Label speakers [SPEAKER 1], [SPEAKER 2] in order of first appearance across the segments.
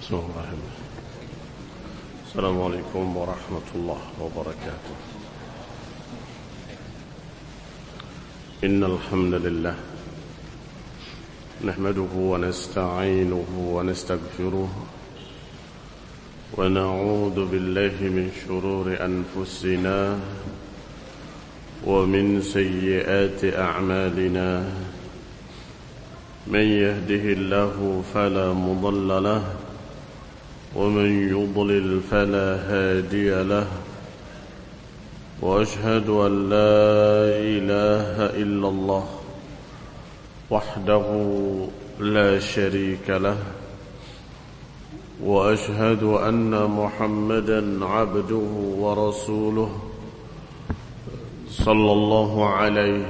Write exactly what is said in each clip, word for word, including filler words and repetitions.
[SPEAKER 1] Bismillahirrahmanirrahim. Assalamualaikum warahmatullahi wabarakatuh. Innal hamdalillah nahmaduhu wa nasta'inuhu wa nastaghfiruh wa na'udzu billahi min shururi anfusina wa min sayyiati a'malina. Man yahdihillahu fala mudilla lahu ومن يضلل فلا هادي له وأشهد أن لا إله إلا الله وحده لا شريك له وأشهد أن محمدا عبده ورسوله صلى الله عليه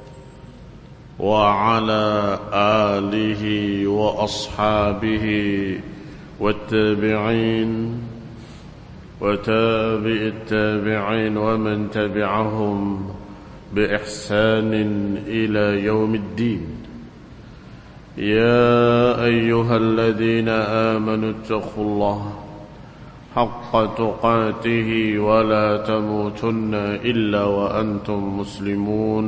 [SPEAKER 1] وعلى آله وأصحابه والتابعين وتابع التابعين ومن تبعهم بإحسان إلى يوم الدين. يا أيها الذين آمنوا اتقوا الله حق تقاته ولا تموتن إلا وأنتم مسلمون.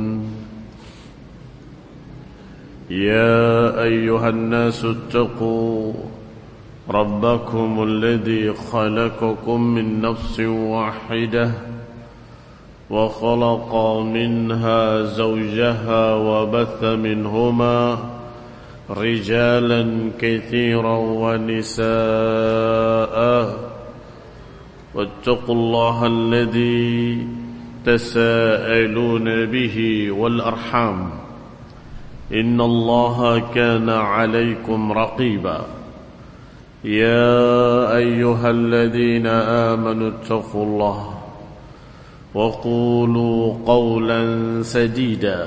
[SPEAKER 1] يا أيها الناس اتقوا ربكم الذي خلقكم من نفس واحدة وخلق منها زوجها وبث منهما رجالا كثيرا ونساء واتقوا الله الذي تساءلون به والأرحام إن الله كان عليكم رقيبا. يا أيها الذين آمنوا اتقوا الله وقولوا قولا سديدا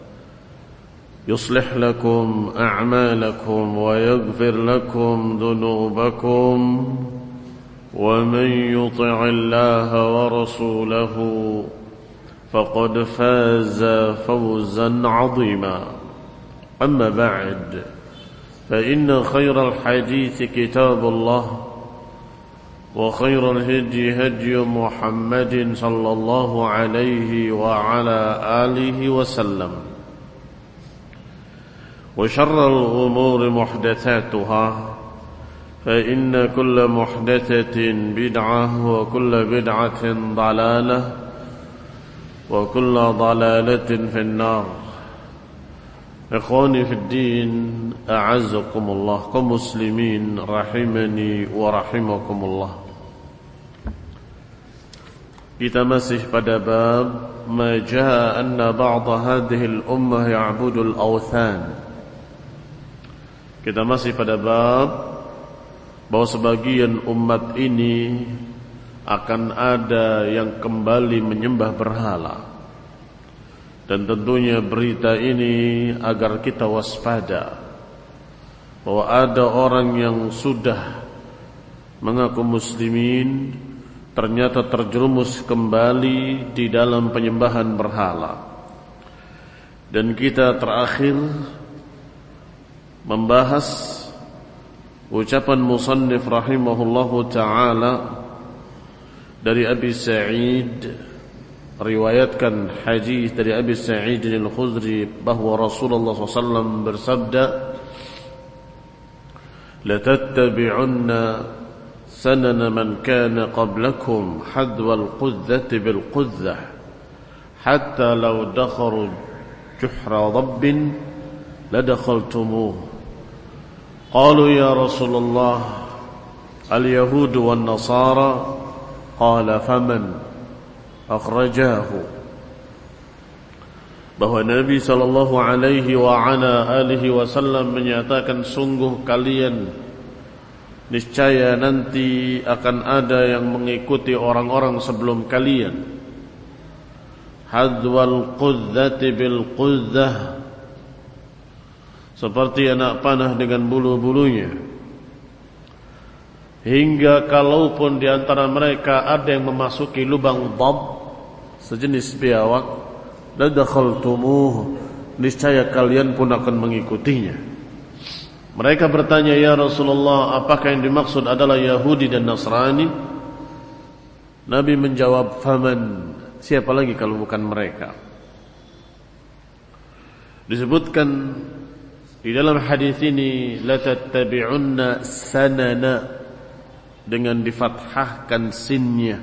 [SPEAKER 1] يصلح لكم أعمالكم ويغفر لكم ذنوبكم ومن يطع الله ورسوله فقد فاز فوزا عظيما. أما بعد فإن خير الحديث كتاب الله وخير الهدي هدي محمد صلى الله عليه وعلى آله وسلم وشر الأمور محدثاتها فإن كل محدثة بدعة وكل بدعة ضلالة وكل ضلالة في النار. Ikhwani fid din, a'azzakumullah, kaum muslimin rahimani wa rahimakumullah. Kita masih pada bab ma jaa anna ba'd hadhihi al-ummah ya'budu al-awthan. Kita masih pada bab bahwa sebagian umat ini akan ada yang kembali menyembah berhala. Dan tentunya berita ini agar kita waspada bahwa ada orang yang sudah mengaku muslimin ternyata terjerumus kembali di dalam penyembahan berhala. Dan kita terakhir membahas ucapan musannif rahimahullahu ta'ala dari Abi Sa'id, riwayatkan hadis dari Abi Sa'id al-Khudri bahwa Rasulullah sallallahu alaihi wasallam bersabda, la tattabi'unna sanana man kana qablakum hadwa al-qudzati bil-qudzah hatta law dakhalu juhra dabbin ladakhaltumuh. Qalu ya Rasulullah al-yahud wan-nasara, qala faman akhrajahu. Bahwa Nabi sallallahu alaihi wa ala alihi wasallam menyatakan, sungguh kalian niscaya nanti akan ada yang mengikuti orang-orang sebelum kalian, hadwal qudzati bil qudzah, seperti anak panah dengan bulu-bulunya, hingga kalaupun di antara mereka ada yang memasuki lubang dhab, sejenis biawak, la dakhaltumuh, niscaya kalian pun akan mengikutinya. Mereka bertanya, ya Rasulullah, apakah yang dimaksud adalah Yahudi dan Nasrani? Nabi menjawab, faman, siapa lagi kalau bukan mereka? Disebutkan di dalam hadis ini, la tattabi'unna sanana, dengan difathahkan sinnya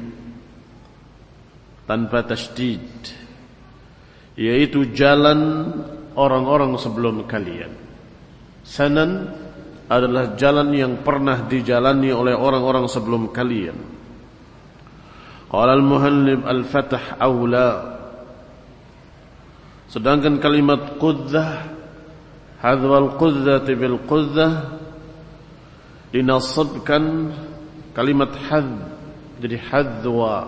[SPEAKER 1] tanpa tasydid, yaitu jalan orang-orang sebelum kalian. Sanan adalah jalan yang pernah dijalani oleh orang-orang sebelum kalian. Qala al-muhallib al-fath aula. Sedangkan kalimat qudzah, hadzwal qudzati bil qudzah, dinasabkan kalimat hadz jadi hadzwa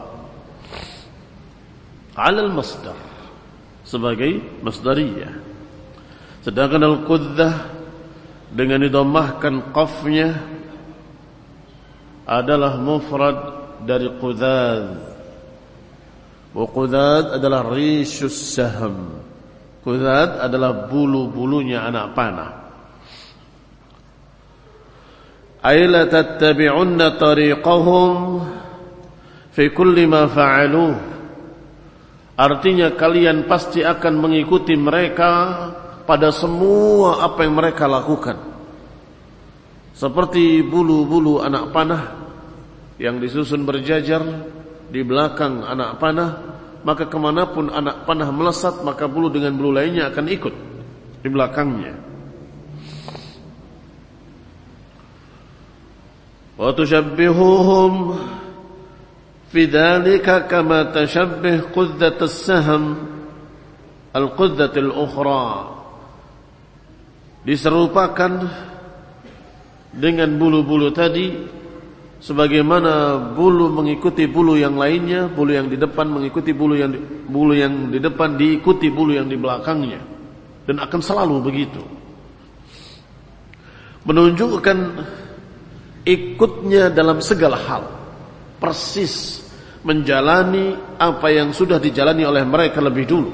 [SPEAKER 1] ala al-masdar sebagai masdariyah. Sedangkan al-qudzah dengan didomahkan qafnya adalah mufrad dari qudad. Wa qudad adalah rishus saham. Qudad adalah bulu-bulunya anak panah. Ay la tattabi'unna tariqahum fi kulli ma fa'aluh. Artinya kalian pasti akan mengikuti mereka pada semua apa yang mereka lakukan. Seperti bulu-bulu anak panah yang disusun berjajar di belakang anak panah, maka kemanapun anak panah melesat, maka bulu dengan bulu lainnya akan ikut di belakangnya. Wa tushabbihuhum fi dzalika kama tashabbih quddatus saham al-quddatul ukhra. Diserupakan dengan bulu-bulu tadi, sebagaimana bulu mengikuti bulu yang lainnya, bulu yang di depan mengikuti bulu yang di, bulu yang di depan diikuti bulu yang di belakangnya, dan akan selalu begitu. Menunjukkan ikutnya dalam segala hal, persis menjalani apa yang sudah dijalani oleh mereka lebih dulu.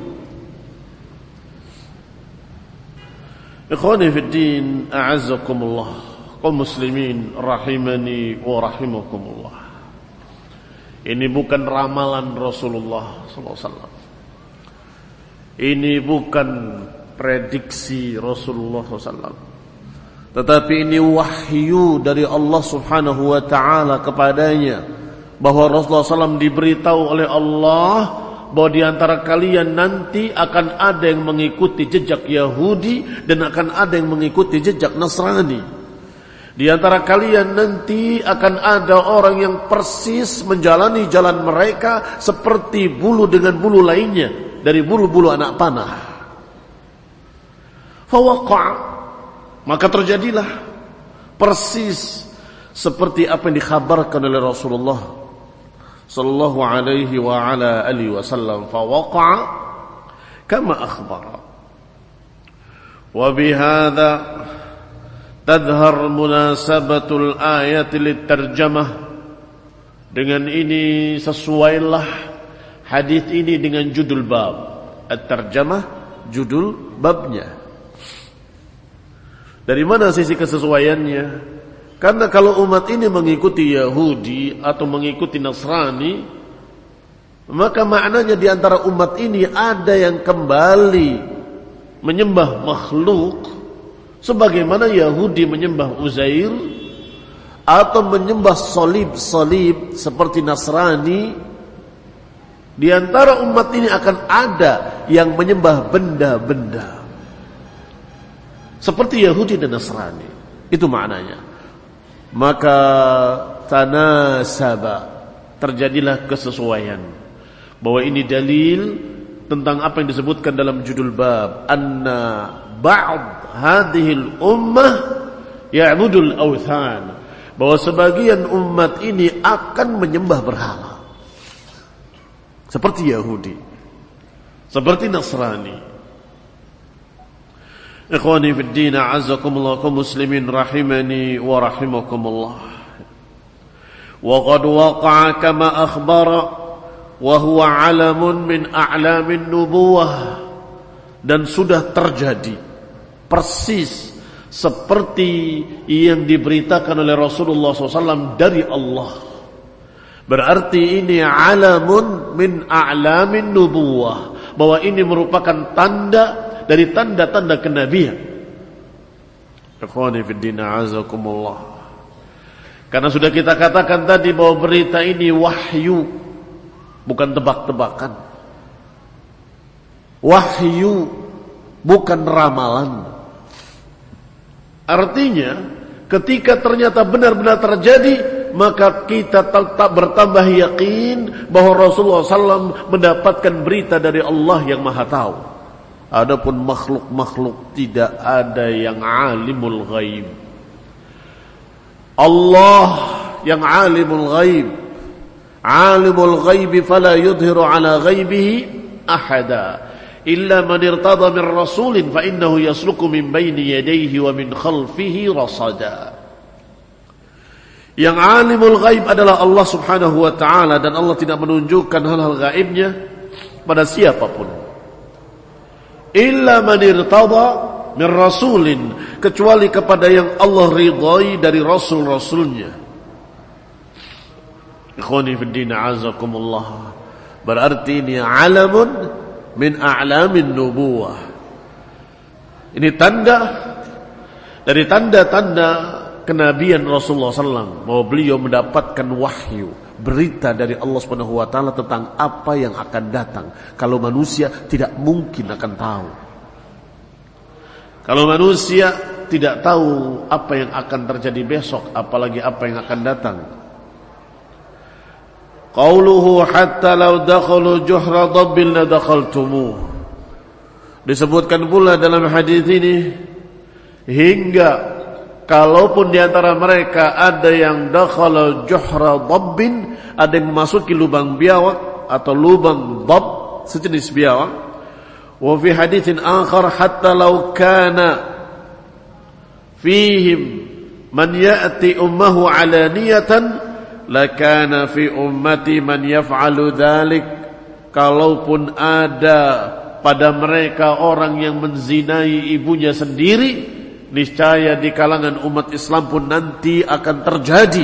[SPEAKER 1] Ikhwani fid din, a'azzakumullah, kaum muslimin rahimani wa rahimakumullah. Ini bukan ramalan Rasulullah sallallahu alaihi wasallam. Ini bukan prediksi Rasulullah sallallahu alaihi wasallam. Tetapi ini wahyu dari Allah subhanahu wa ta'ala kepadanya, bahwa Rasulullah sallallahu alaihi wasallam diberitahu oleh Allah bahwa di antara kalian nanti akan ada yang mengikuti jejak Yahudi dan akan ada yang mengikuti jejak Nasrani. Di antara kalian nanti akan ada orang yang persis menjalani jalan mereka seperti bulu dengan bulu lainnya dari bulu-bulu anak panah. Fawaqa', maka terjadilah persis seperti apa yang dikhabarkan oleh Rasulullah sallallahu alaihi wa ala alihi wasallam. Fawaqa'a kama akhbara. Wa bihadza tadhhar munasabatul ayat litarjamah. Dengan ini sesuailah hadis ini dengan judul bab. At-tarjamah, judul babnya. Dari mana sisi kesesuaiannya? Karena kalau umat ini mengikuti Yahudi atau mengikuti Nasrani, maka maknanya di antara umat ini ada yang kembali menyembah makhluk, sebagaimana Yahudi menyembah Uzair, atau menyembah salib-salib seperti Nasrani. Di antara umat ini akan ada yang menyembah benda-benda seperti Yahudi dan Nasrani. Itu maknanya. Maka tanasaba, terjadilah kesesuaian, bahwa ini dalil tentang apa yang disebutkan dalam judul bab, anna ba'd hadhil ummah ya'budul awthan, bahwa sebagian umat ini akan menyembah berhala seperti Yahudi, seperti Nasrani. Ikhwani fid din, a'azzakumullah, kaum muslimin rahimani wa rahimakumullah. Wa qad waqa'a kama akhbara wa huwa 'alamun min a'lamin nubuwah, dan sudah terjadi persis seperti yang diberitakan oleh Rasulullah shallallahu alaihi wasallam dari Allah. Berarti ini alamun min a'lamin nubuwah, bahwa ini merupakan tanda dari tanda-tanda kenabian. Ikhwani fid din, a'azakumullah. Karena sudah kita katakan tadi bahwa berita ini wahyu, bukan tebak-tebakan. Wahyu, bukan ramalan. Artinya, ketika ternyata benar-benar terjadi, maka kita tetap bertambah yakin bahwa Rasulullah shallallahu alaihi wasallam mendapatkan berita dari Allah yang Maha Tahu. Adapun makhluk-makhluk tidak ada yang alimul ghaib. Allah yang alimul ghaib. Alimul ghaib fala yudhiru ala ghaibihi ahada illa man irtada min rasulin fa innahu yasluku min baini yadayhi wa min khalfihi rasada. Yang alimul ghaib adalah Allah subhanahu wa ta'ala, dan Allah tidak menunjukkan hal-hal gaibnya pada siapapun. Illa man irtada min rasulin, kecuali kepada yang Allah ridhai dari rasul-rasulnya. Ikhwani fid din, a'azakumullah. Berarti ini alamun min a'lamin nubuwah. Ini tanda dari tanda-tanda kenabian Rasulullah shallallahu alaihi wasallam, bahwa beliau mendapatkan wahyu, berita dari Allah subhanahu wa taala tentang apa yang akan datang. Kalau manusia tidak mungkin akan tahu. Kalau manusia tidak tahu apa yang akan terjadi besok, apalagi apa yang akan datang. Qauluhu hatta law dakhalu juhra dabbil la dakhaltumuh. Disebutkan pula dalam hadis ini, hingga kalaupun di antara mereka ada yang dakhala juhra dabbin, ada yang memasuki lubang biawak atau lubang dab, sejenis biawak. Wa fi haditsin akhar hatta law kana fihim man ya'ti ummuhu alaniyatan lakana fi ummati man yaf'alu dzalik. Kalaupun ada pada mereka orang yang menzinai ibunya sendiri, niscaya di kalangan umat Islam pun nanti akan terjadi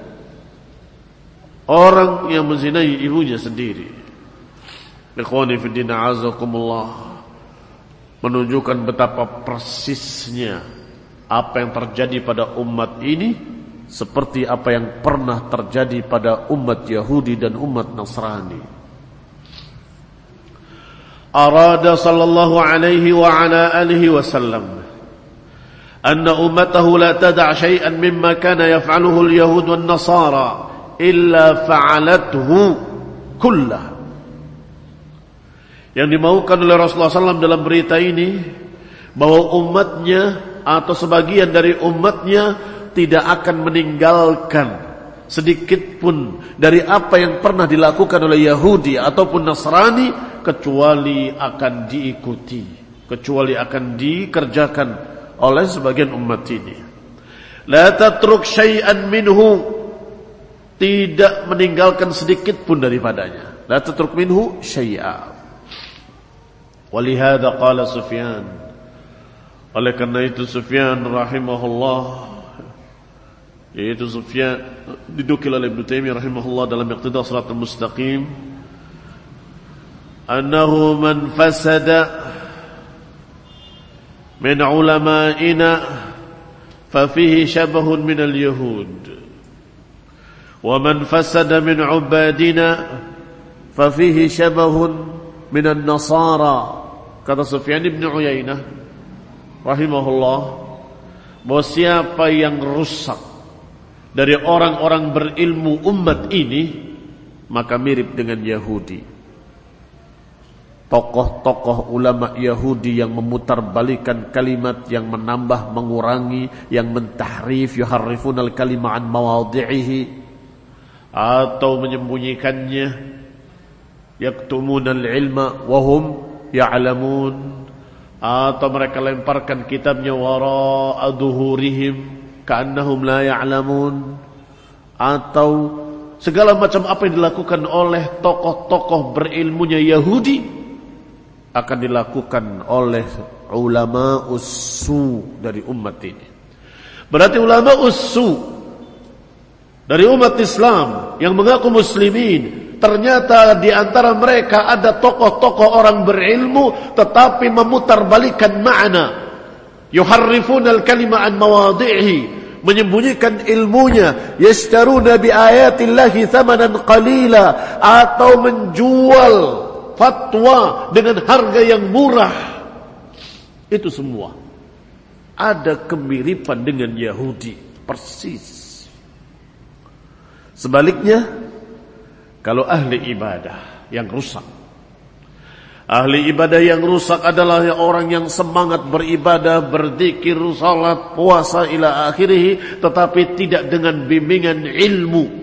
[SPEAKER 1] orang yang menzinai ibunya sendiri. Ikhwani fi din, a'azakumullah. Menunjukkan betapa persisnya apa yang terjadi pada umat ini seperti apa yang pernah terjadi pada umat Yahudi dan umat Nasrani. Arada sallallahu alaihi wa ala alihi wasallam أن أمته لا تدع شيئا مما كان يفعله اليهود والنصارى إلا فعلته كله. Yang dimaukan oleh Rasulullah shallallahu alaihi wasallam dalam berita ini, bahwa umatnya atau sebagian dari umatnya tidak akan meninggalkan sedikit pun dari apa yang pernah dilakukan oleh Yahudi ataupun Nasrani, kecuali akan diikuti, kecuali akan dikerjakan oleh sebagian umat ini. La tatruk syai'an minhu, tidak meninggalkan sedikit pun daripadanya. La tatruk minhu syai'a. Walihada qala Sufyan, oleh karena itu Sufyan rahimahullah, yaitu Sufyan didukil oleh Ibnu Taimiyah rahimahullah dalam Iqtida Shiratal Mustaqim, annahu man fasada min ulama'ina fafihi syabahun minal yahud, wa man fasada min ubadina fafihi syabahun minan nasara. Kata Sufyan ibn Uyainah rahimahullah, bahwa siapa yang rusak dari orang-orang berilmu umat ini, maka mirip dengan Yahudi. Tokoh-tokoh ulama Yahudi yang memutarbalikan kalimat, yang menambah, mengurangi, yang mentahrif, yuharrifunal kalima an mawadhi'ihi, atau menyembunyikannya, yaktumunal ilma wahum ya'lamun, atau mereka lemparkan kitabnya wara'a duhurihim ka'annahum la ya'lamun, atau segala macam apa yang dilakukan oleh tokoh-tokoh berilmunya Yahudi akan dilakukan oleh ulama ussu dari umat ini. Berarti ulama ussu dari umat Islam yang mengaku muslimin, ternyata di antara mereka ada tokoh-tokoh orang berilmu tetapi memutarbalikkan makna. Yuharrifuna al-kalima an mawadhi'ihi, menyembunyikan ilmunya. Yashtaruna bi ayatillahi thamanan qalila, atau menjual fatwa dengan harga yang murah. Itu semua ada kemiripan dengan Yahudi, persis. Sebaliknya, kalau ahli ibadah yang rusak, ahli ibadah yang rusak adalah orang yang semangat beribadah, berzikir, salat, puasa ila akhirih, tetapi tidak dengan bimbingan ilmu.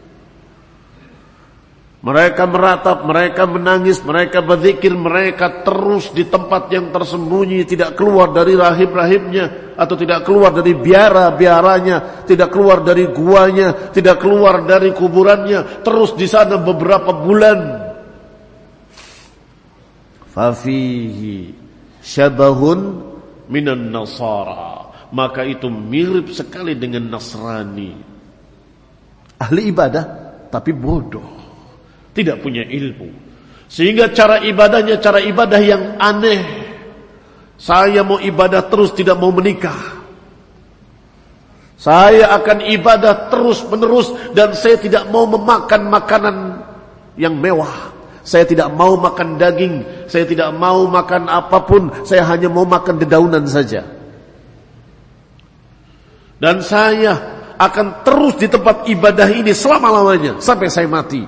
[SPEAKER 1] Mereka meratap, mereka menangis, mereka berzikir, mereka terus di tempat yang tersembunyi, tidak keluar dari rahib-rahibnya, atau tidak keluar dari biara-biaranya, tidak keluar dari guanya, tidak keluar dari kuburannya, terus di sana beberapa bulan. Fafihi syabahun minan nasara, maka itu mirip sekali dengan Nasrani. Ahli ibadah tapi bodoh, tidak punya ilmu, sehingga cara ibadahnya cara ibadah yang aneh. Saya mau ibadah terus, tidak mau menikah. Saya akan ibadah terus menerus, dan saya tidak mau memakan makanan yang mewah. Saya tidak mau makan daging, saya tidak mau makan apapun, saya hanya mau makan dedaunan saja. Dan saya akan terus di tempat ibadah ini selama-lamanya sampai saya mati.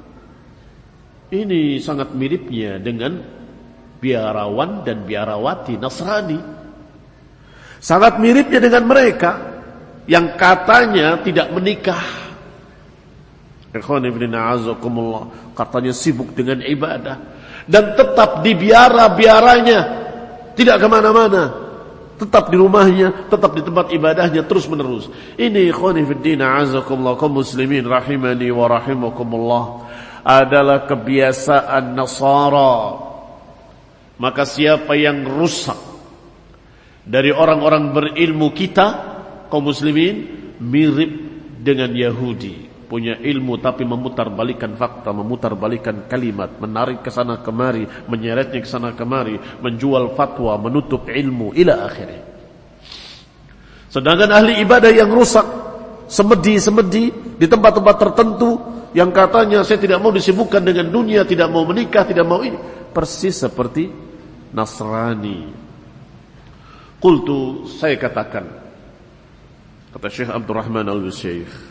[SPEAKER 1] Ini sangat miripnya dengan biarawan dan biarawati Nasrani. Sangat miripnya dengan mereka yang katanya tidak menikah. Ikhwan ibn a'azakumullah, katanya sibuk dengan ibadah, dan tetap di biara-biaranya, tidak kemana-mana, tetap di rumahnya, tetap di tempat ibadahnya terus menerus. Ini ikhwan ibn a'azakumullah, kaum muslimin rahimani wa rahimakumullah, adalah kebiasaan Nasara. Maka siapa yang rusak dari orang-orang berilmu kita, kaum muslimin, mirip dengan Yahudi. Punya ilmu tapi memutarbalikkan fakta, memutarbalikkan kalimat, menarik ke sana kemari, menyeretnya ke sana kemari, menjual fatwa, menutup ilmu ila akhirnya. Sedangkan ahli ibadah yang rusak, semedi-semedi di tempat-tempat tertentu, yang katanya saya tidak mau disibukkan dengan dunia, tidak mau menikah, tidak mau ini, persis seperti Nasrani. Qultu, saya katakan, kata Syekh Abdurrahman Al-Syekh,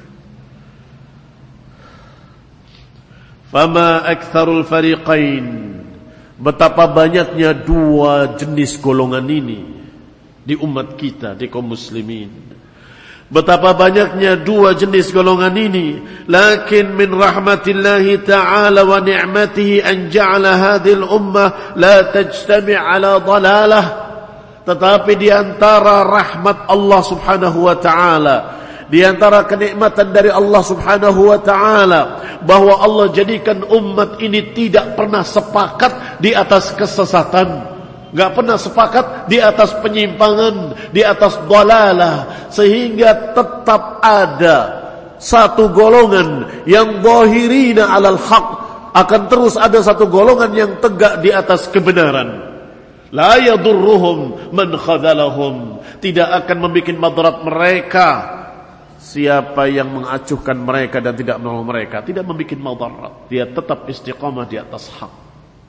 [SPEAKER 1] fama aktsarul fariqain, betapa banyaknya dua jenis golongan ini di umat kita, di kaum muslimin. Betapa banyaknya dua jenis golongan ini. Lakin min rahmatillahi ta'ala wa ni'matihi an ja'ala hadhil ummah la tajtami' ala dalalah. Tetapi di antara rahmat Allah subhanahu wa ta'ala, di antara kenikmatan dari Allah subhanahu wa ta'ala, bahwa Allah jadikan umat ini tidak pernah sepakat di atas kesesatan, gak pernah sepakat di atas penyimpangan, di atas dalalah, sehingga tetap ada satu golongan yang zahirina alal haq, akan terus ada satu golongan yang tegak di atas kebenaran. La yadurruhum man khadalahum, tidak akan membuat madarat mereka siapa yang mengacuhkan mereka dan tidak menolong mereka, tidak membuat madarat. Dia tetap istiqamah di atas hak.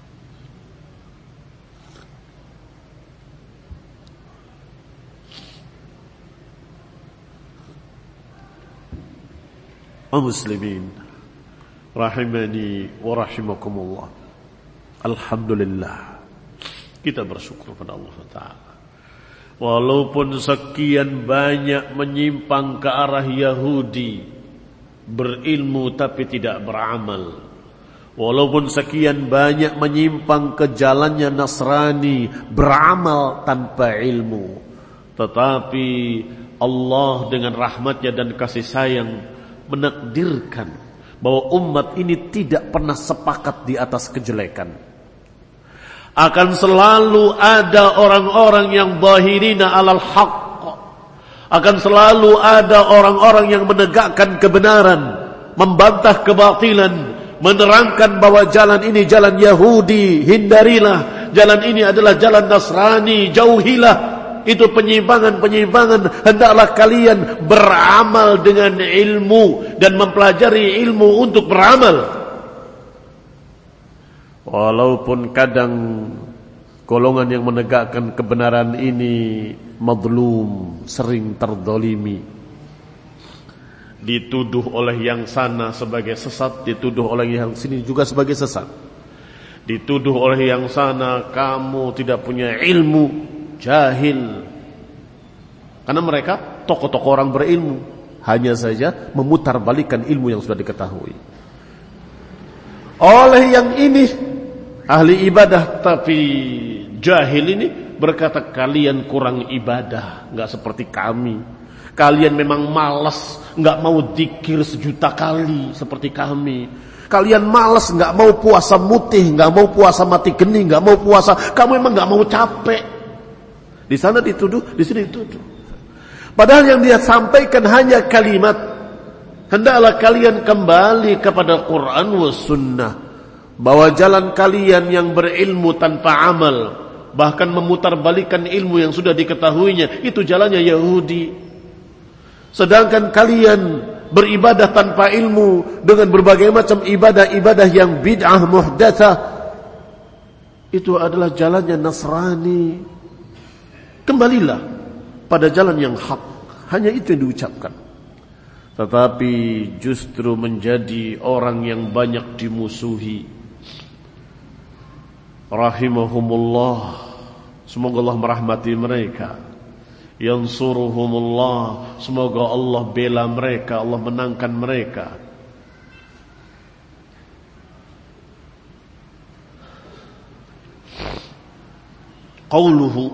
[SPEAKER 1] Muslimin rahimani wa rahimakumullah, alhamdulillah, kita bersyukur kepada Allah Ta'ala. Walaupun sekian banyak menyimpang ke arah Yahudi, berilmu tapi tidak beramal, walaupun sekian banyak menyimpang ke jalannya Nasrani, beramal tanpa ilmu, tetapi Allah dengan rahmatnya dan kasih sayang menakdirkan bahwa umat ini tidak pernah sepakat di atas kejelekan. Akan selalu ada orang-orang yang zahirina alal haqq. Akan selalu ada orang-orang yang menegakkan kebenaran, membantah kebatilan, menerangkan bahwa jalan ini jalan Yahudi, hindarilah. Jalan ini adalah jalan Nasrani, jauhilah. Itu penyimpangan-penyimpangan. Hendaklah kalian beramal dengan ilmu dan mempelajari ilmu untuk beramal. Walaupun kadang golongan yang menegakkan kebenaran ini mazlum, sering terdolimi, dituduh oleh yang sana sebagai sesat, dituduh oleh yang sini juga sebagai sesat, dituduh oleh yang sana kamu tidak punya ilmu, jahil. Karena mereka tokoh-tokoh orang berilmu, hanya saja memutarbalikkan ilmu yang sudah diketahui. Oleh yang ini ahli ibadah tapi jahil ini berkata, kalian kurang ibadah, enggak seperti kami. Kalian memang malas, enggak mau dzikir sejuta kali seperti kami. Kalian malas, enggak mau puasa mutih, enggak mau puasa mati geni, enggak mau puasa. Kamu memang enggak mau capek. Di sana dituduh, di sini dituduh. Padahal yang dia sampaikan hanya kalimat, hendaklah kalian kembali kepada Quran was sunnah. Bahwa jalan kalian yang berilmu tanpa amal, bahkan memutarbalikkan ilmu yang sudah diketahuinya, itu jalannya Yahudi. Sedangkan kalian beribadah tanpa ilmu dengan berbagai macam ibadah-ibadah yang bid'ah muhdatsah, itu adalah jalannya Nasrani. Kembalilah pada jalan yang hak. Hanya itu yang diucapkan. Tetapi justru menjadi orang yang banyak dimusuhi. Rahimahumullah, semoga Allah merahmati mereka. Yansuruhumullah, semoga Allah bela mereka, Allah menangkan mereka. Qauluhu,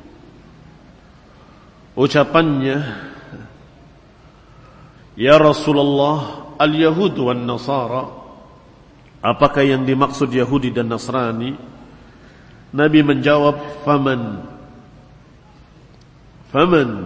[SPEAKER 1] ucapannya, ya Rasulullah, al-Yahud wan Nasara, apakah yang dimaksud Yahudi dan Nasrani? Nabi menjawab, faman faman.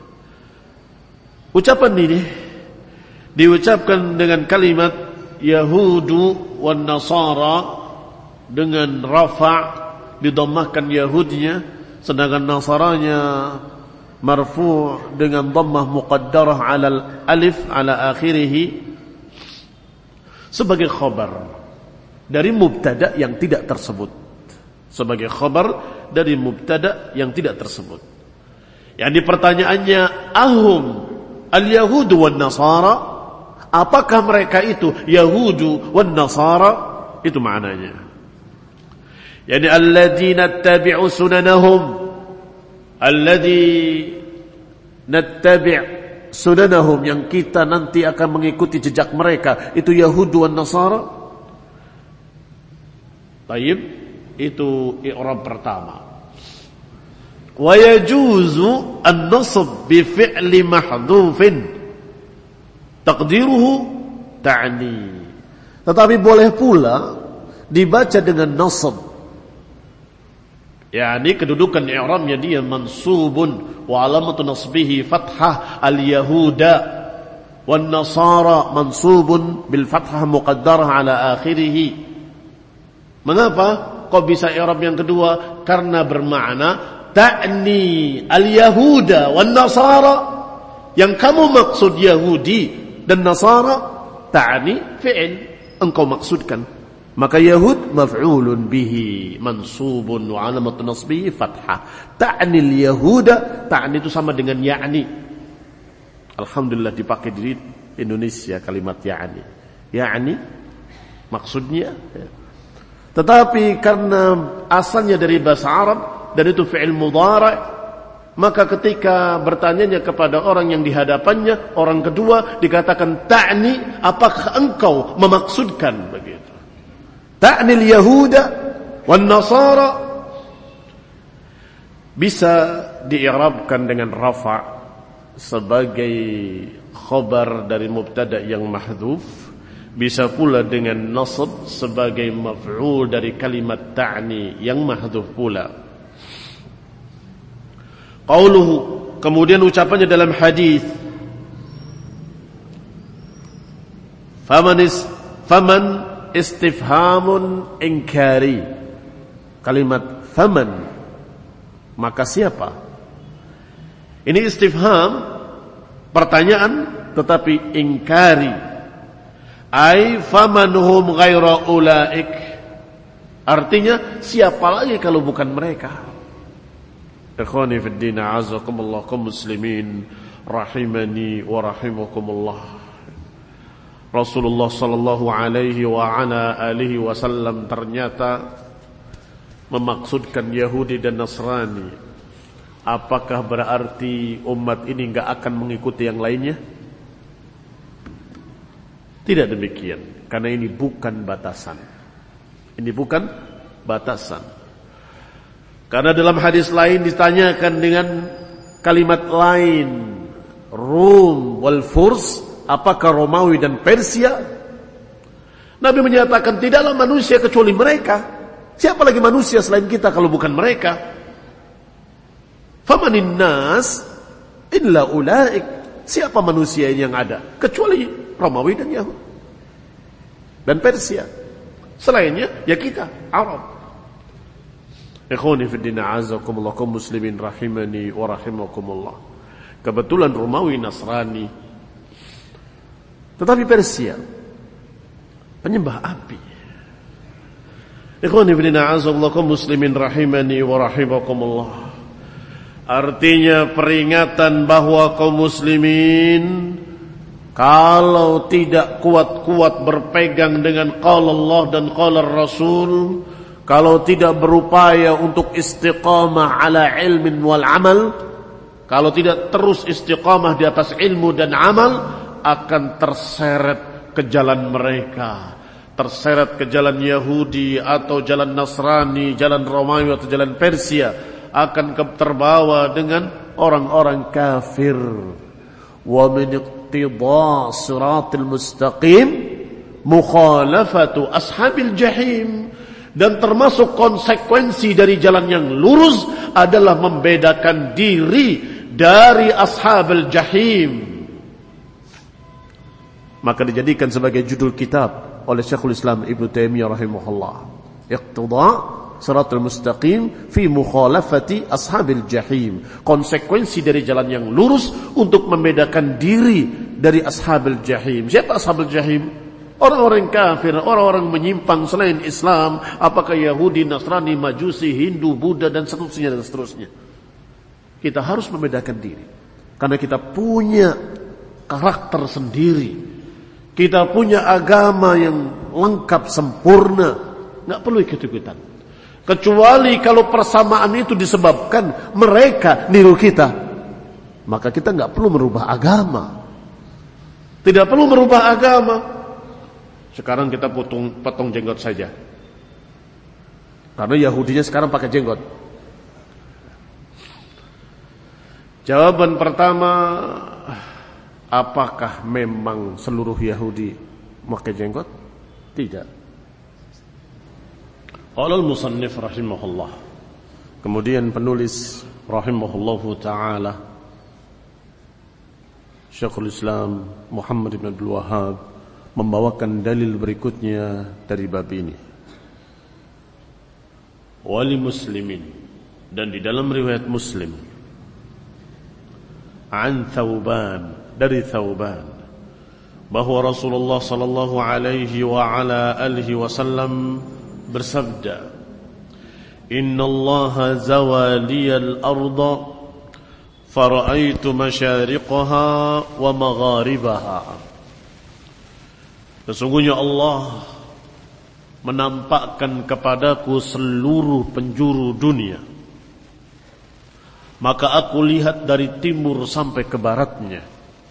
[SPEAKER 1] Ucapan ini diucapkan dengan kalimat Yahudu wan Nasara dengan rafa', didammahkan Yahudnya, sedangkan Nasaranya marfu' dengan dhammah muqaddarah 'alal alif 'ala akhirih, sebagai khabar dari mubtada yang tidak tersebut. Sebagai khabar dari mubtada yang tidak tersebut. Yang dipertanyaannya, ahum al-Yahudu wan Nasara, apakah mereka itu Yahudu wan Nasara? Itu maknanya. Yani alladzina nattabi'u sunanahum, alladzi nattabi' sunanahum, yang kita nanti akan mengikuti jejak mereka, itu Yahudu wan Nasara. Baik. Itu i'rab pertama. Wa yajuzu an-nasb bi fi'li mahdhufin taqdiruhu ta'ni. Tetapi boleh pula dibaca dengan nasb. Yani kedudukan i'rabnya dia mansubun wa alamatu nasbihi fathah al-yahuda wan nasara mansubun bil fathah muqaddarah ala akhirih. Mengapa kok bisa i'rab yang kedua? Karena bermakna ta'ni al-yahuda wan nasara, yang kamu maksud Yahudi dan Nasara, ta'ni fi'il, engkau maksudkan. Maka Yahud maf'ulun bihi mansubun wa 'alamatun nasbihi fathah. Ta'ni al-yahuda, ta'ni itu sama dengan ya'ni. Alhamdulillah dipakai di Indonesia kalimat ya'ni. Ya'ni maksudnya, ya. Tetapi karena asalnya dari bahasa Arab dan itu fi'il mudhari', maka ketika bertanyanya kepada orang yang dihadapannya, orang kedua, dikatakan ta'ni, apakah engkau memaksudkan begitu? Ta'ni al-yahuda wan nasara, bisa di'irabkan dengan rafa' sebagai khabar dari mubtada yang mahdhuf, bisa pula dengan nasab sebagai maf'ul dari kalimat ta'ni yang mahdhuf pula. Qauluhu, kemudian ucapannya dalam hadis, faman is, faman istifhamun inkari. Kalimat faman, maka siapa? Ini istifham, pertanyaan, tetapi ingkari. Ai faman hum ghaira ulaik. Artinya siapa lagi kalau bukan mereka? Ikhwani fid din, a'azakumullah, kaum muslimin rahimani wa rahimakumullah. Rasulullah sallallahu alaihi wa ala alihi wasallam ternyata memaksudkan Yahudi dan Nasrani. Apakah berarti umat ini enggak akan mengikuti yang lainnya? Tidak demikian, karena ini bukan batasan. Ini bukan batasan. Karena dalam hadis lain ditanyakan dengan kalimat lain, Rum wal Furs, apakah Romawi dan Persia? Nabi menyatakan tidaklah manusia kecuali mereka. Siapa lagi manusia selain kita kalau bukan mereka? Famanin nas illa ulaik. Siapa manusia yang ada kecuali Romawi dan Yahudi dan Persia. Selainnya ya kita Arab. Ikhwani fi din, a'azakumullah, kaum muslimin rahimani wa rahimakumullah. Kebetulan Romawi, Nasrani, tetapi Persia penyembah api. Ikhwani fi din, a'azakumullah, kaum muslimin rahimani wa rahimakumullah. Artinya peringatan bahwa kaum muslimin kalau tidak kuat-kuat berpegang dengan qala Allah dan qala Rasul, kalau tidak berupaya untuk istiqamah ala ilmin wal amal, kalau tidak terus istiqamah di atas ilmu dan amal, akan terseret ke jalan mereka, terseret ke jalan Yahudi atau jalan Nasrani, jalan Romawi atau jalan Persia, akan terbawa dengan orang-orang kafir. Wa min iqtida siratil mustaqim mukhalafatu ashabil jahim. Dan termasuk konsekuensi dari jalan yang lurus adalah membedakan diri dari ashabil jahim. Maka dijadikan sebagai judul kitab oleh Syekhul Islam Ibnu Taimiyah rahimahullah, iqtida siratal mustaqim fi mukhalafati ashabil jahim. Konsekuensi dari jalan yang lurus untuk membedakan diri dari ashabil jahim. Siapa ashabil jahim? Orang-orang kafir, orang-orang menyimpang selain Islam, apakah Yahudi, Nasrani, Majusi, Hindu, Buddha dan seterusnya dan seterusnya. Kita harus membedakan diri karena kita punya karakter sendiri. Kita punya agama yang lengkap sempurna, enggak perlu ikut-ikutan. Kecuali kalau persamaan itu disebabkan mereka niru kita, maka kita enggak perlu merubah agama. Tidak perlu merubah agama. Sekarang kita potong, potong jenggot saja. Karena Yahudinya sekarang pakai jenggot. Jawaban pertama, apakah memang seluruh Yahudi pakai jenggot? Tidak. Qala al-musannif rahimahullah. Kemudian penulis rahimahullahu ta'ala, Syekhul Islam Muhammad ibn Abdul Wahhab, membawakan dalil berikutnya dari bab ini. Wali muslimin, dan di dalam riwayat Muslim, an Thauban, dari Thauban, bahwa Rasulullah sallallahu alaihi wa ala alihi wasallam bersabda, Inna Allah zawaliyal arda fara'aitu masyariqaha wa magharibaha. Sesungguhnya Allah menampakkan kepadaku seluruh penjuru dunia, maka aku lihat dari timur sampai ke baratnya.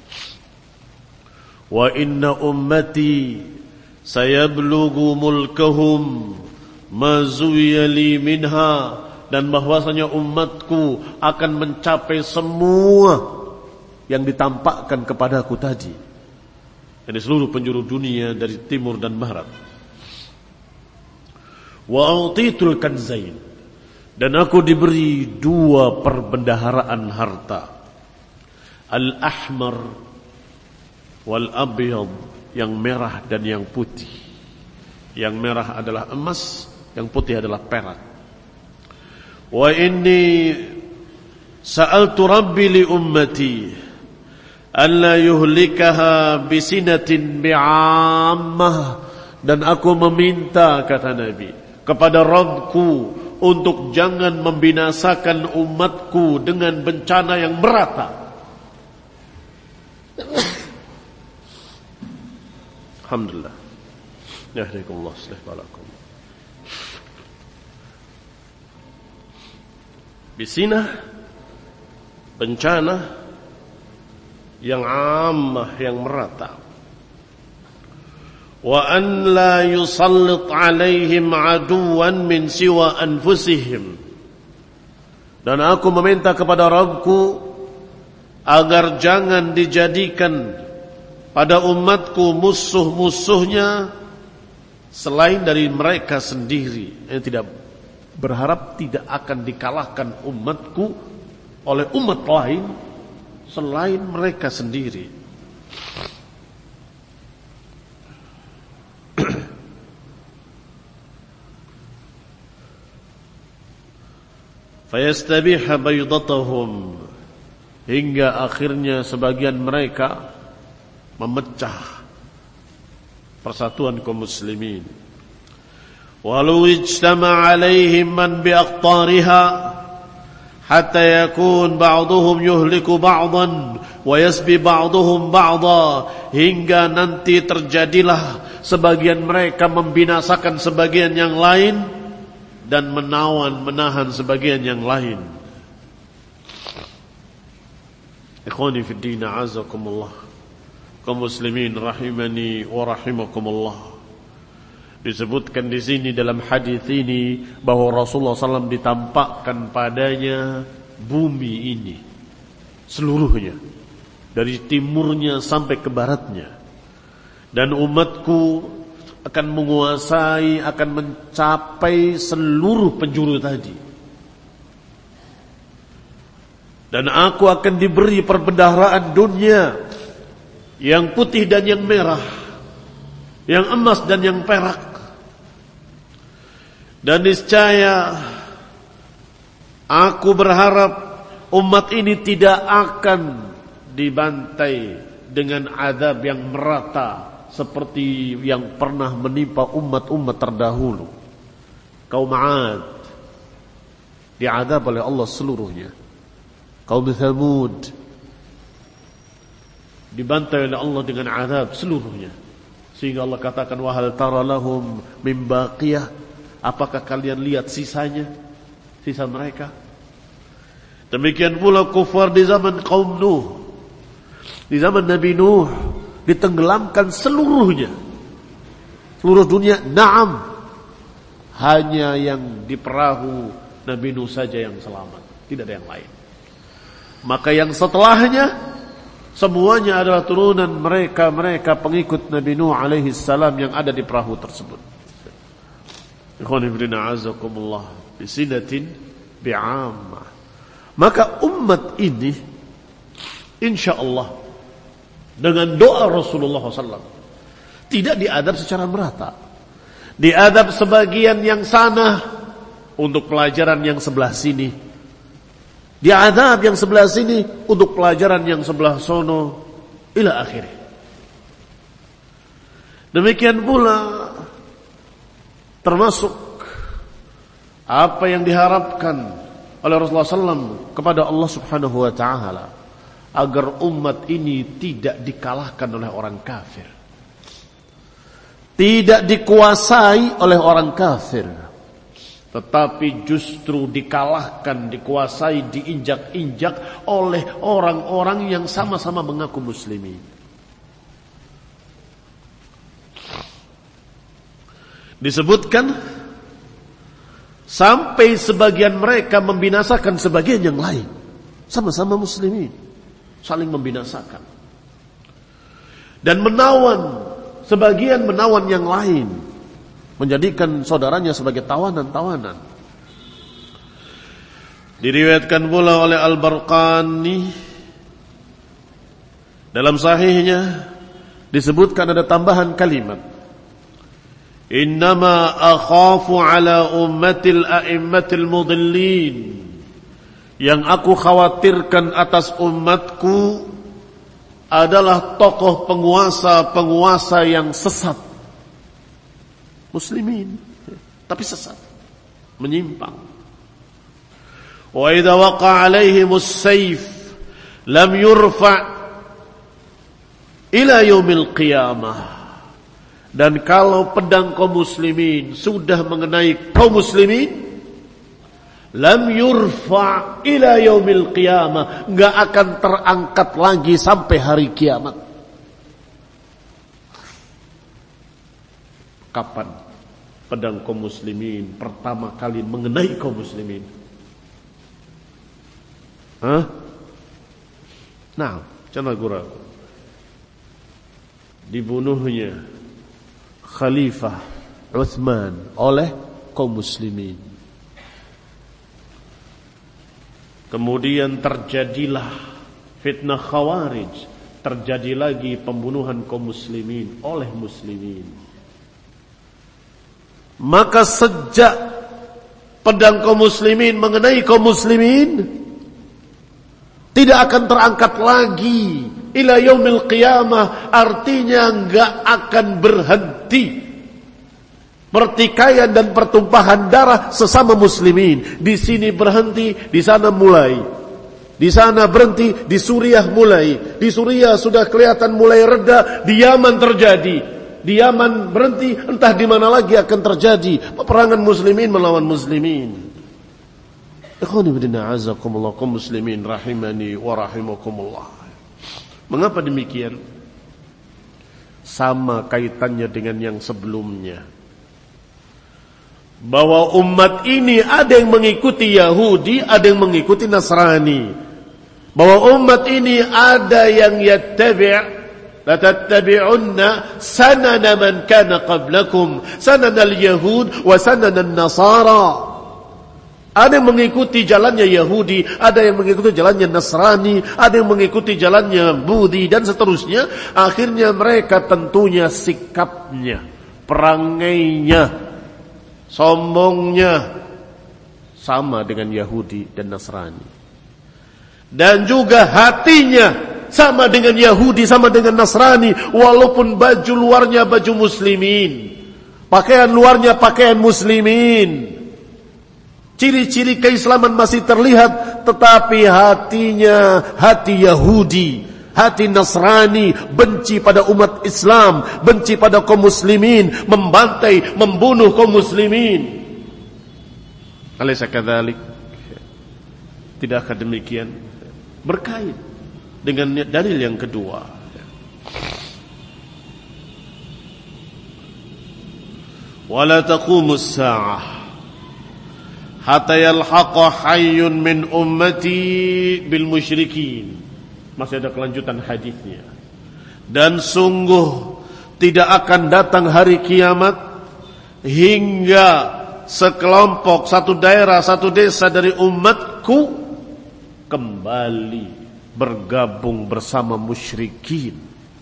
[SPEAKER 1] Wa inna ummati sayablughu mulkahum ma zuwiya li minha, dan bahwasanya umatku akan mencapai semua yang ditampakkan kepadaku tadi. Ini seluruh penjuru dunia dari timur dan barat. Wa utitul kanzain, dan aku diberi dua perbendaharaan harta. Al-ahmar wal abyad, yang merah dan yang putih. Yang merah adalah emas, yang putih adalah perak. Wa inni sa'altu rabbi li ummati alla yuhlikaha bisinatin bi'ammah, dan aku meminta, kata Nabi, kepada Rabbku untuk jangan membinasakan umatku dengan bencana yang merata. Alhamdulillah. Yahdikumullah aslih balakum. Bisinah, bencana yang ammah, yang merata. Wa an la yusallit alaihim aduwan min siwa anfusihim, dan aku meminta kepada Rabbku agar jangan dijadikan pada umatku musuh-musuhnya selain dari mereka sendiri. Yang tidak berharap tidak akan dikalahkan umatku oleh umat lain selain mereka sendiri. Fayastabiha baydatahum, hingga akhirnya sebagian mereka memecah persatuan kaum muslimin. Walau ijtama alaihim man biaqtariha hatta yakun ba'duhum yuhliku ba'dan wa yasbi ba'duhum ba'da, hingga nanti terjadilah sebagian mereka membinasakan sebagian yang lain dan menawan menahan sebagian yang lain. Ikhwani fid din, a'azakumullah, kaum muslimin rahimani wa rahimakumullah. Disebutkan di sini dalam hadis ini bahwa Rasulullah sallallahu alaihi wasallam ditampakkan padanya bumi ini seluruhnya, dari timurnya sampai ke baratnya, dan umatku akan menguasai, akan mencapai seluruh penjuru tadi. Dan aku akan diberi perbendaharaan dunia, yang putih dan yang merah, yang emas dan yang perak. Dan niscaya aku berharap umat ini tidak akan dibantai dengan azab yang merata seperti yang pernah menimpa umat-umat terdahulu. Kaum 'Ad diazab oleh Allah seluruhnya. Kaum Thamud dibantai oleh Allah dengan azab seluruhnya. Sehingga Allah katakan, wa hal tara lahum min baqiyah, apakah kalian lihat sisanya, sisa mereka? Demikian pula kufar di zaman kaum Nuh, di zaman Nabi Nuh, ditenggelamkan seluruhnya, seluruh dunia. Naam, hanya yang di perahu Nabi Nuh saja yang selamat, tidak ada yang lain. Maka yang setelahnya semuanya adalah turunan mereka-mereka pengikut Nabi Nuh alaihi salam yang ada di perahu tersebut. Ikhwani fillah, azakumullah, bisinatin bi'ammah. Maka umat ini insyaallah dengan doa Rasulullah shallallahu alaihi wasallam tidak diadab secara merata. Diadab sebagian yang sana untuk pelajaran yang sebelah sini, diadab yang sebelah sini untuk pelajaran yang sebelah sono, ila akhirnya. Demikian pula termasuk apa yang diharapkan oleh Rasulullah shallallahu alaihi wasallam kepada Allah subhanahu wa ta'ala, agar umat ini tidak dikalahkan oleh orang kafir, tidak dikuasai oleh orang kafir, tetapi justru dikalahkan, dikuasai, diinjak-injak oleh orang-orang yang sama-sama mengaku muslimin. Disebutkan sampai sebagian mereka membinasakan sebagian yang lain, sama-sama muslimin, saling membinasakan. dan menawan, sebagian menawan yang lain, menjadikan saudaranya sebagai tawanan-tawanan. Diriwayatkan pula oleh Al-Barqani dalam sahihnya, disebutkan ada tambahan kalimat, innama akhafu ala ummatil a'immatil mudillin, yang aku khawatirkan atas umatku adalah tokoh penguasa-penguasa yang sesat, muslimin tapi sesat, menyimpang. Wa idza waqa 'alaihimus sayf lam yurfa' ila yaumil qiyamah, dan kalau pedang kaum muslimin sudah mengenai kaum muslimin, lam yurfa' ila yaumil qiyamah, enggak akan terangkat lagi sampai hari kiamat. Kapan pedang kaum muslimin pertama kali mengenai kaum muslimin? Hah? Nah, jangan gurau. Dibunuhnya Khalifah Utsman oleh kaum muslimin. Kemudian terjadilah fitnah Khawarij, terjadi lagi pembunuhan kaum muslimin oleh muslimin. Maka sejak pedang kaum muslimin mengenai kaum muslimin, tidak akan terangkat lagi ila yaumil qiyamah, artinya enggak akan berhenti pertikaian dan pertumpahan darah sesama muslimin. Di sini berhenti, di sana mulai. Di sana berhenti, di Suriah mulai. Di Suriah sudah kelihatan mulai reda, di Yaman terjadi. Di Yaman berhenti, entah di mana lagi akan terjadi peperangan muslimin melawan muslimin. Ikhwani fillah, azakumullah, kaum muslimin rahimani wa rahimakumullah. Mengapa demikian? Sama kaitannya dengan yang sebelumnya, bahwa umat ini ada yang mengikuti Yahudi, ada yang mengikuti Nasrani. Bahwa umat ini ada yang yattabi', la tattabi'unna sanana man kana qablakum, sanana al-yahud wa sanana an-nasara. Ada yang mengikuti jalannya Yahudi, ada yang mengikuti jalannya Nasrani, ada yang mengikuti jalannya Budi, dan seterusnya. Akhirnya mereka tentunya sikapnya, perangainya, sombongnya sama dengan Yahudi dan Nasrani. Dan juga hatinya sama dengan Yahudi, sama dengan Nasrani, walaupun baju luarnya baju muslimin, pakaian luarnya pakaian muslimin, ciri-ciri keislaman masih terlihat, tetapi hatinya hati Yahudi, hati Nasrani, benci pada umat Islam, benci pada kaum muslimin, membantai, membunuh kaum muslimin. Alaysa kadzalik? Tidakkah demikian? Berkait dengan dalil yang kedua. Wala taqumus sa'ah hatta yalhaqa hayyun min ummati bil musyrikin. Masih ada kelanjutan hadisnya. Dan sungguh tidak akan datang hari kiamat hingga sekelompok, satu daerah, satu desa dari umatku kembali bergabung bersama musyrikin.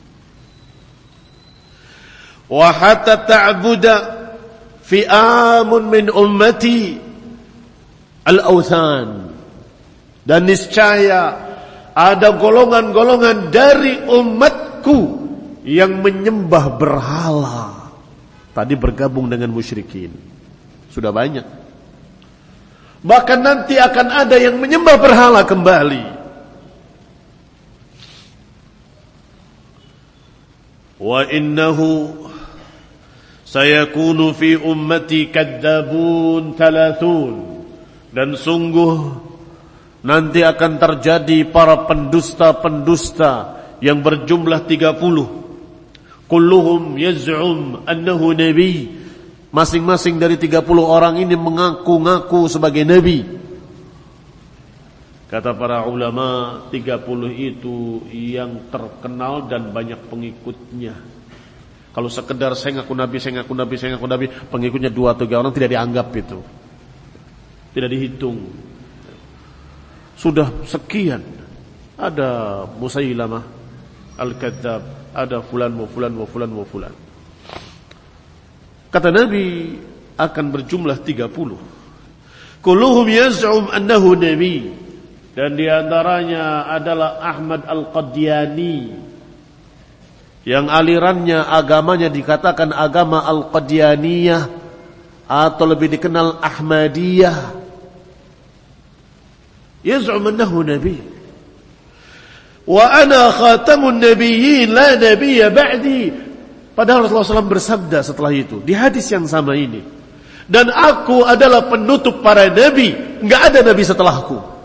[SPEAKER 1] Wa hatta ta'buda fi'amun min ummati al-awthan, dan niscaya ada golongan-golongan dari umatku yang menyembah berhala. Tadi bergabung dengan musyrikin, sudah banyak. Bahkan nanti akan ada yang menyembah berhala kembali. Wa innahu sayakunu fi ummati kadzabun thalathun, dan sungguh nanti akan terjadi para pendusta-pendusta yang berjumlah tiga puluh. Kulluhum yaz'um annahu nabi. Masing-masing dari tiga puluh orang ini mengaku-ngaku sebagai nabi. Kata para ulama, tiga puluh itu yang terkenal dan banyak pengikutnya. Kalau sekedar saya ngaku nabi, saya ngaku nabi, saya ngaku nabi, pengikutnya dua atau tiga orang tidak dianggap itu. Tidak dihitung. Sudah sekian. Ada Musailamah Al-Kadzab, ada fulan wa fulan wa fulan wa fulan. Kata Nabi akan berjumlah tiga puluh. Kulluhum yaz'um annahu nabi. Dan diantaranya adalah Ahmad Al-Qadiani, yang alirannya, agamanya dikatakan agama Al-Qadianiyah, atau lebih dikenal Ahmadiyah. Yaz'um annahu nabi. Wa ana khatamun nabiyyin la nabiyya ba'di. Padahal Rasulullah shallallahu alaihi wasallam bersabda setelah itu di hadis yang sama ini, dan aku adalah penutup para nabi, enggak ada nabi setelahku.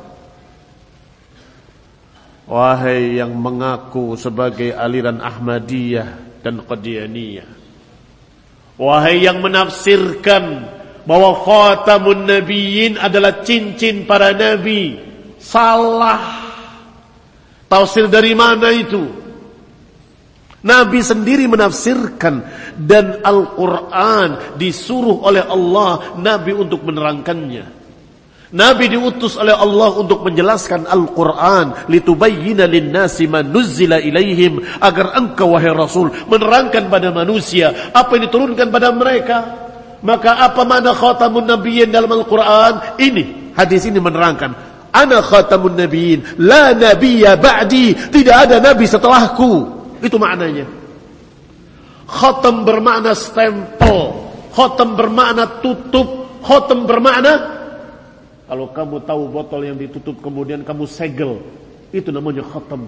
[SPEAKER 1] Wahai yang mengaku sebagai aliran Ahmadiyah dan Qadianiyah, wahai yang menafsirkan bahwa khatamun nabiyyin adalah cincin para nabi, salah. Tafsir dari mana itu? Nabi sendiri menafsirkan, dan Al-Quran disuruh oleh Allah Nabi untuk menerangkannya. Nabi diutus oleh Allah untuk menjelaskan Al-Quran, litubayyina linnasi ma nuzzila ilaihim, agar engkau wahai Rasul menerangkan pada manusia apa yang diturunkan pada mereka. Maka apa makna khatamun nabiyyin dalam Al-Quran? Ini hadis ini menerangkan, ana khatamun nabiyyin la nabiyya ba'di, tidak ada nabi setelahku. Itu maknanya. Khatam bermakna stempel, khatam bermakna tutup, khatam bermakna, kalau kamu tahu botol yang ditutup kemudian kamu segel, itu namanya khatam.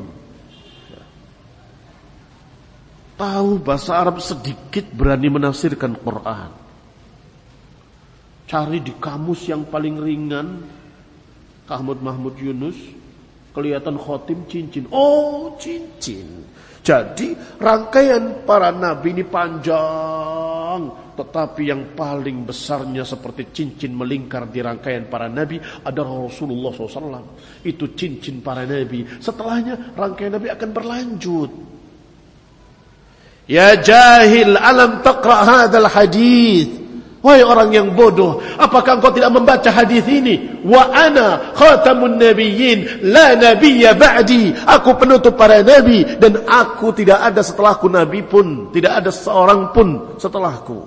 [SPEAKER 1] Tahu bahasa Arab sedikit, berani menafsirkan Quran. Cari di kamus yang paling ringan, Ahmad Mahmud Yunus, kelihatan khotim cincin. Oh, cincin. Jadi rangkaian para nabi ini panjang, tetapi yang paling besarnya seperti cincin melingkar di rangkaian para nabi adalah Rasulullah shallallahu alaihi wasallam. Itu cincin para nabi. Setelahnya rangkaian nabi akan berlanjut. Ya jahil, alam taqra hadzal hadits. Wahai orang yang bodoh, apakah engkau tidak membaca hadis ini? Wa ana khatamun nabiyyin la nabiyya ba'di. Aku penutup para nabi dan aku tidak ada setelahku nabi pun, tidak ada seorang pun setelahku.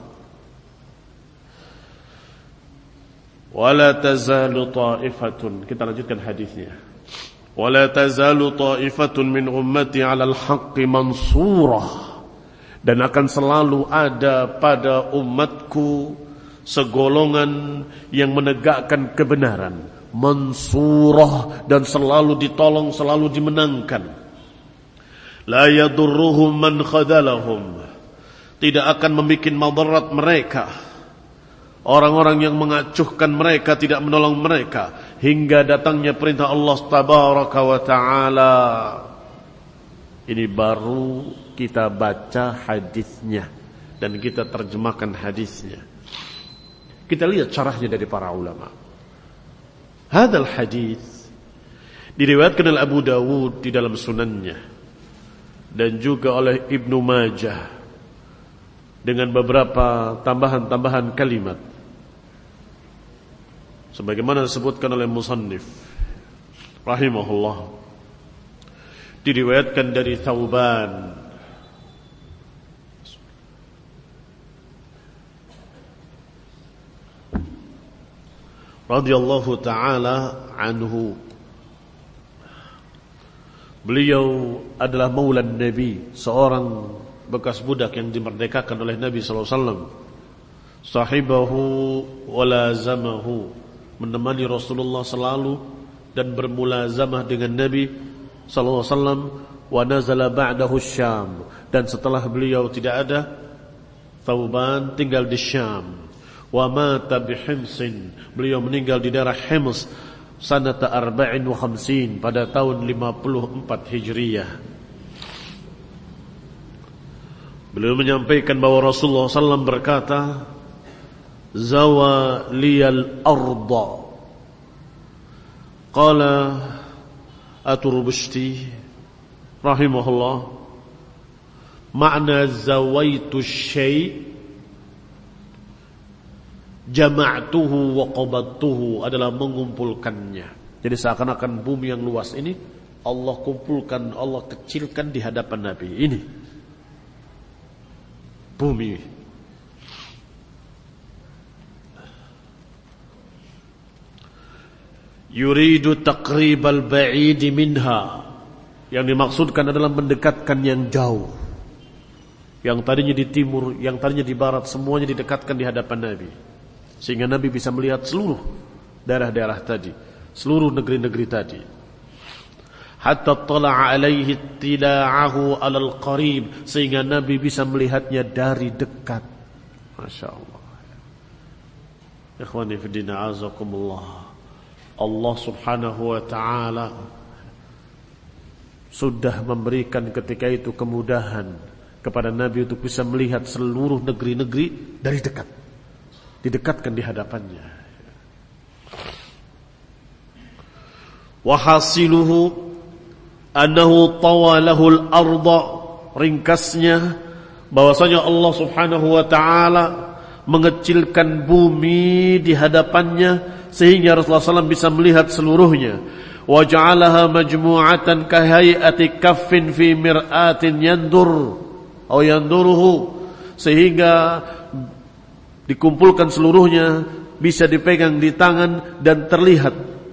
[SPEAKER 1] Wala tazalu ta'ifatun. Kita lanjutkan hadisnya. Wala tazalu ta'ifatun min ummati 'alal haqqi mansurah. Dan akan selalu ada pada umatku segolongan yang menegakkan kebenaran, mansurah, dan selalu ditolong, selalu dimenangkan. La yadurruhum man khadalahum. Tidak akan membuat madarat mereka orang-orang yang mengacuhkan mereka, tidak menolong mereka, hingga datangnya perintah Allah tabaraka wa ta'ala. Ini baru kita baca hadisnya dan kita terjemahkan hadisnya. Kita lihat syarahnya dari para ulama. Hadal hadis diriwayatkan oleh Abu Dawud di dalam sunannya, dan juga oleh Ibnu Majah dengan beberapa tambahan-tambahan kalimat, sebagaimana disebutkan oleh musannif rahimahullah. Diriwayatkan dari Thauban radhiyallahu ta'ala anhu. Beliau adalah maulan Nabi, seorang bekas budak yang dimerdekakan oleh Nabi sallallahu alaihi wasallam. Sahibahu walazamahu, menemani Rasulullah selalu dan bermulazamah dengan Nabi sallallahu alaihi wasallam. Wa nazala ba'dahu Syam, dan setelah beliau tidak ada, Thauban tinggal di Syam. Wa mata bi Himsin, beliau meninggal di daerah Hims sanata arba'in wa khamsin, pada tahun lima puluh empat Hijriyah. Beliau menyampaikan bahwa Rasulullah sallallahu alaihi wasallam berkata, zawa liyal arda. Qala At-Turbushti rahimahullah, makna zawaitu syai' jama'tuhu wa qabattuhu adalah mengumpulkannya. Jadi seakan-akan bumi yang luas ini Allah kumpulkan, Allah kecilkan di hadapan Nabi. Ini bumi. Yuridu taqribal ba'id minha, yang dimaksudkan adalah mendekatkan yang jauh. Yang tadinya di timur, yang tadinya di barat, semuanya didekatkan di hadapan Nabi, sehingga Nabi bisa melihat seluruh daerah-daerah tadi, seluruh negeri-negeri tadi. Hatta tala'a alaihi tila'ahu alal qarib, sehingga Nabi bisa melihatnya dari dekat. Masya Allah. Ikhwani fi din, a'azakumullah. Allah subhanahu wa ta'ala sudah memberikan ketika itu kemudahan kepada Nabi untuk bisa melihat seluruh negeri-negeri dari dekat, didekatkan di hadapannya. Wa hasiluhu annahu tawalahul arda, ringkasnya bahwasanya Allah subhanahu wa ta'ala mengecilkan bumi di hadapannya sehingga Rasulullah shallallahu alaihi wasallam bisa melihat seluruhnya. Wa ja'alaha majmu'atan kahayati kaffin fi mir'atin yandur atau yanduruhu, sehingga dikumpulkan seluruhnya, bisa dipegang di tangan dan terlihat.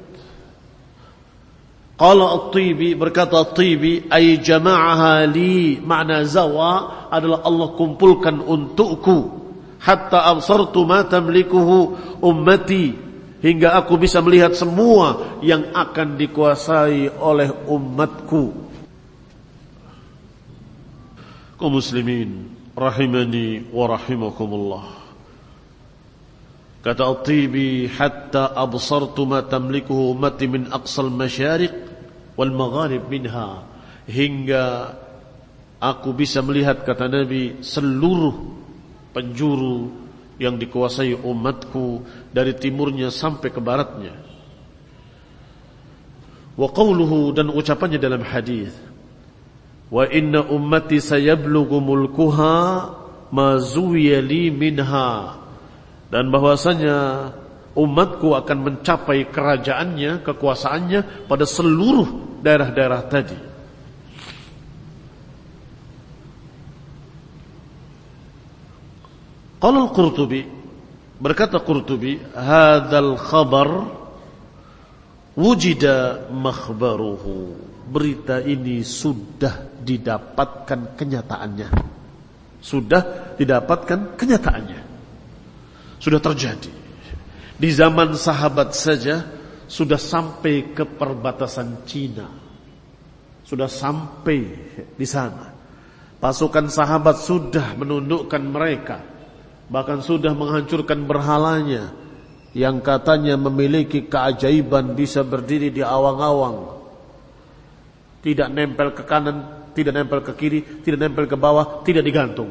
[SPEAKER 1] Qala At-Tibi, berkata At-Tibi, ay jama'aha li, makna zawa adalah Allah kumpulkan untukku, hatta absartu ma tamlikuhu ummati, hingga aku bisa melihat semua yang akan dikuasai oleh umatku. Kaum muslimin rahimani wa rahimakumullah. Kata At-Tibi, hatta absartu ma tamlikuhu ummati min aqsal masyariq wal magharib minha, hingga aku bisa melihat, kata Nabi, seluruh penjuru yang dikuasai umatku dari timurnya sampai ke baratnya. Wa qawluhu, dan ucapannya dalam hadis, wa inna ummati sayablughu mulkuha ma zuwiya li minha, dan bahwasanya umatku akan mencapai kerajaannya, kekuasaannya pada seluruh daerah-daerah tadi. Qala al-Qurtubi, berkata Qurtubi, hadzal khabar wujida makhbaruhu, berita ini sudah didapatkan kenyataannya, sudah didapatkan kenyataannya, sudah terjadi di zaman sahabat saja, sudah sampai ke perbatasan Cina, sudah sampai di sana. Pasukan sahabat sudah menundukkan mereka, bahkan sudah menghancurkan berhalanya yang katanya memiliki keajaiban, bisa berdiri di awang-awang, tidak nempel ke kanan, tidak nempel ke kiri, tidak nempel ke bawah, tidak digantung.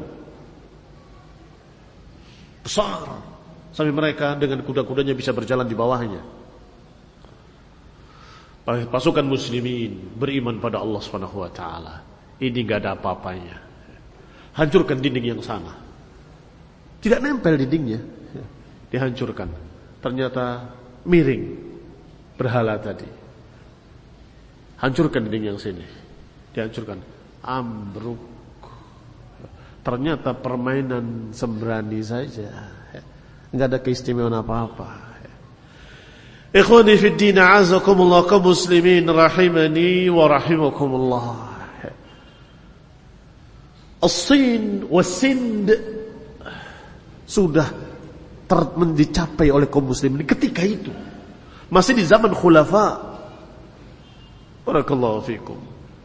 [SPEAKER 1] Besar, sampai mereka dengan kuda-kudanya bisa berjalan di bawahnya. Pasukan muslimin beriman pada Allah subhanahu wa ta'ala, ini gak ada apa-apanya. Hancurkan dinding yang sana, tidak nempel dindingnya, dihancurkan. Ternyata miring berhala tadi. Hancurkan dinding yang sini, dihancurkan, ambruk. Ternyata permainan sembrani saja, enggak ada keistimewaan apa-apa. Ikhwani fid din, a'azakumullah, kaum muslimin rahimani wa rahimakumullah. As-Sin wa Sind sudah dicapai oleh kaum muslimin ketika itu, masih di zaman khulafa. Barakallahu fikum.